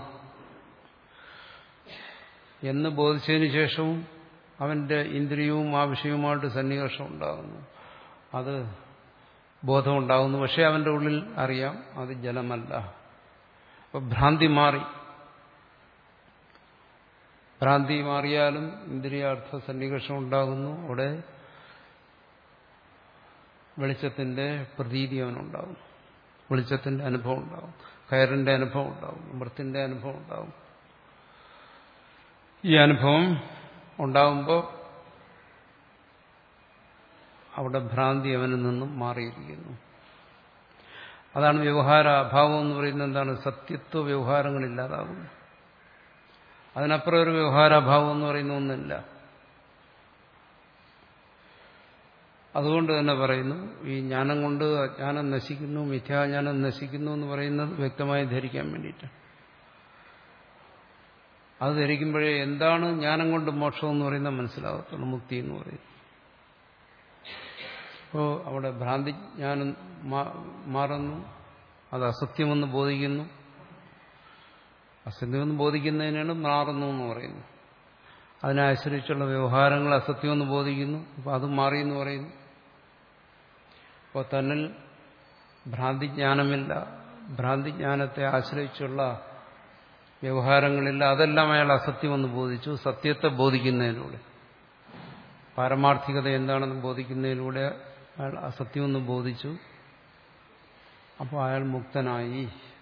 എന്ന് ബോധിച്ചതിന് ശേഷവും അവന്റെ ഇന്ദ്രിയവും ആ വിഷയവുമായിട്ട് സന്നികർഷം ഉണ്ടാകുന്നു, അത് ബോധമുണ്ടാകുന്നു. പക്ഷെ അവന്റെ ഉള്ളിൽ അറിയാം അത് ജലമല്ല. അപ്പൊ ഭ്രാന്തി മാറി. ഭ്രാന്തി മാറിയാലും ഇന്ദ്രിയാർത്ഥ സന്നികർഷം ഉണ്ടാകുന്നു. അവിടെ വെളിച്ചത്തിന്റെ പ്രതീതി അവനുണ്ടാകും, വെളിച്ചത്തിന്റെ അനുഭവം ഉണ്ടാകും, കയറിന്റെ അനുഭവം ഉണ്ടാകും, മൃത്തിന്റെ അനുഭവം ഉണ്ടാകും. ഈ അനുഭവം ഉണ്ടാകുമ്പോൾ അവിടെ ഭ്രാന്തി അവനിൽ നിന്നും മാറിയിരിക്കുന്നു. അതാണ് വ്യവഹാര അഭാവം എന്ന് പറയുന്നത്. എന്താണ്? സത്യത്വ വ്യവഹാരങ്ങളില്ലാതാകുന്നു. അതിനപ്പുറം ഒരു വ്യവഹാരാഭാവം എന്ന് പറയുന്ന ഒന്നില്ല. അതുകൊണ്ട് തന്നെ പറയുന്നു ഈ ജ്ഞാനം കൊണ്ട് അജ്ഞാനം നശിക്കുന്നു, മിഥ്യാജ്ഞാനം നശിക്കുന്നു എന്ന് പറയുന്നത് വ്യക്തമായി ധരിക്കാൻ വേണ്ടിയിട്ട്. അത് ധരിക്കുമ്പോഴേ എന്താണ് ജ്ഞാനം കൊണ്ട് മോക്ഷം എന്ന് പറയുന്നത് മനസ്സിലാകത്തുള്ളൂ, മുക്തി എന്ന് പറയുന്നത്. അപ്പോൾ അവിടെ ഭ്രാന്തിജ്ഞാനം മാറുന്നു, അത് അസത്യമെന്ന് ബോധിക്കുന്നു. അസത്യമെന്ന് ബോധിക്കുന്നതിനാണ് മാറുന്നു എന്ന് പറയുന്നു. അതിനെ ആശ്രയിച്ചുള്ള വ്യവഹാരങ്ങൾ അസത്യമെന്ന് ബോധിക്കുന്നു, അപ്പോൾ അത് മാറിയെന്ന് പറയുന്നു. അപ്പോൾ തന്നിൽ ഭ്രാന്തിജ്ഞാനമില്ല, ഭ്രാന്തിജ്ഞാനത്തെ ആശ്രയിച്ചുള്ള വ്യവഹാരങ്ങളില്ല, അതെല്ലാം അയാൾ അസത്യമെന്ന് ബോധിച്ചു. സത്യത്തെ ബോധിക്കുന്നതിലൂടെ, പാരമാർത്ഥികത എന്താണെന്ന് ബോധിക്കുന്നതിലൂടെ അയാൾ അസത്യമെന്ന് ബോധിച്ചു. അപ്പോൾ അയാൾ മുക്തനായി.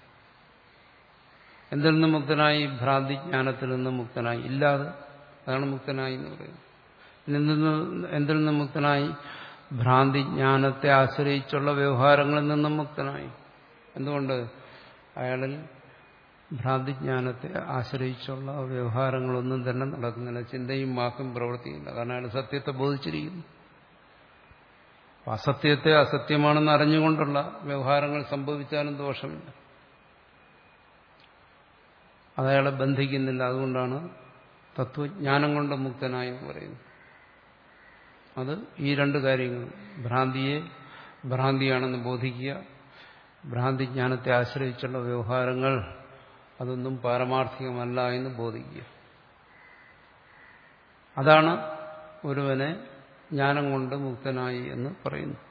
എന്തിൽ നിന്ന് മുക്തനായി? ഭ്രാന്തിജ്ഞാനത്തിൽ നിന്ന് മുക്തനായി. ഇല്ലാതെ അതാണ് മുക്തനായി എന്ന് പറയുന്നത്. എന്തിൽ നിന്ന് മുക്തനായി? ഭ്രാന്തിജ്ഞാനത്തെ ആശ്രയിച്ചുള്ള വ്യവഹാരങ്ങളിൽ നിന്നും മുക്തനായി. എന്തുകൊണ്ട്? അയാളിൽ ഭ്രാന്തിജ്ഞാനത്തെ ആശ്രയിച്ചുള്ള വ്യവഹാരങ്ങളൊന്നും തന്നെ നടക്കുന്നില്ല, ചിന്തയും വാക്കും പ്രവർത്തിക്കില്ല. കാരണം അയാൾ സത്യത്തെ ബോധിച്ചിരിക്കുന്നു. അസത്യത്തെ അസത്യമാണെന്ന് അറിഞ്ഞുകൊണ്ടുള്ള വ്യവഹാരങ്ങൾ സംഭവിച്ചാലും ദോഷമില്ല, അതയാളെ ബന്ധിക്കുന്നില്ല. അതുകൊണ്ടാണ് തത്വജ്ഞാനം കൊണ്ട് മുക്തനായി എന്ന് പറയുന്നത്. അത് ഈ രണ്ട് കാര്യങ്ങളും, ഭ്രാന്തിയെ ഭ്രാന്തിയാണെന്ന് ബോധിക്കുക, ഭ്രാന്തിജ്ഞാനത്തെ ആശ്രയിച്ചുള്ള വ്യവഹാരങ്ങൾ അതൊന്നും പാരമാർത്ഥികമല്ല എന്ന് ബോധിക്കുക. അതാണ് ഒരുവനെ ജ്ഞാനം കൊണ്ട് മുക്തനായി എന്ന് പറയുന്നു.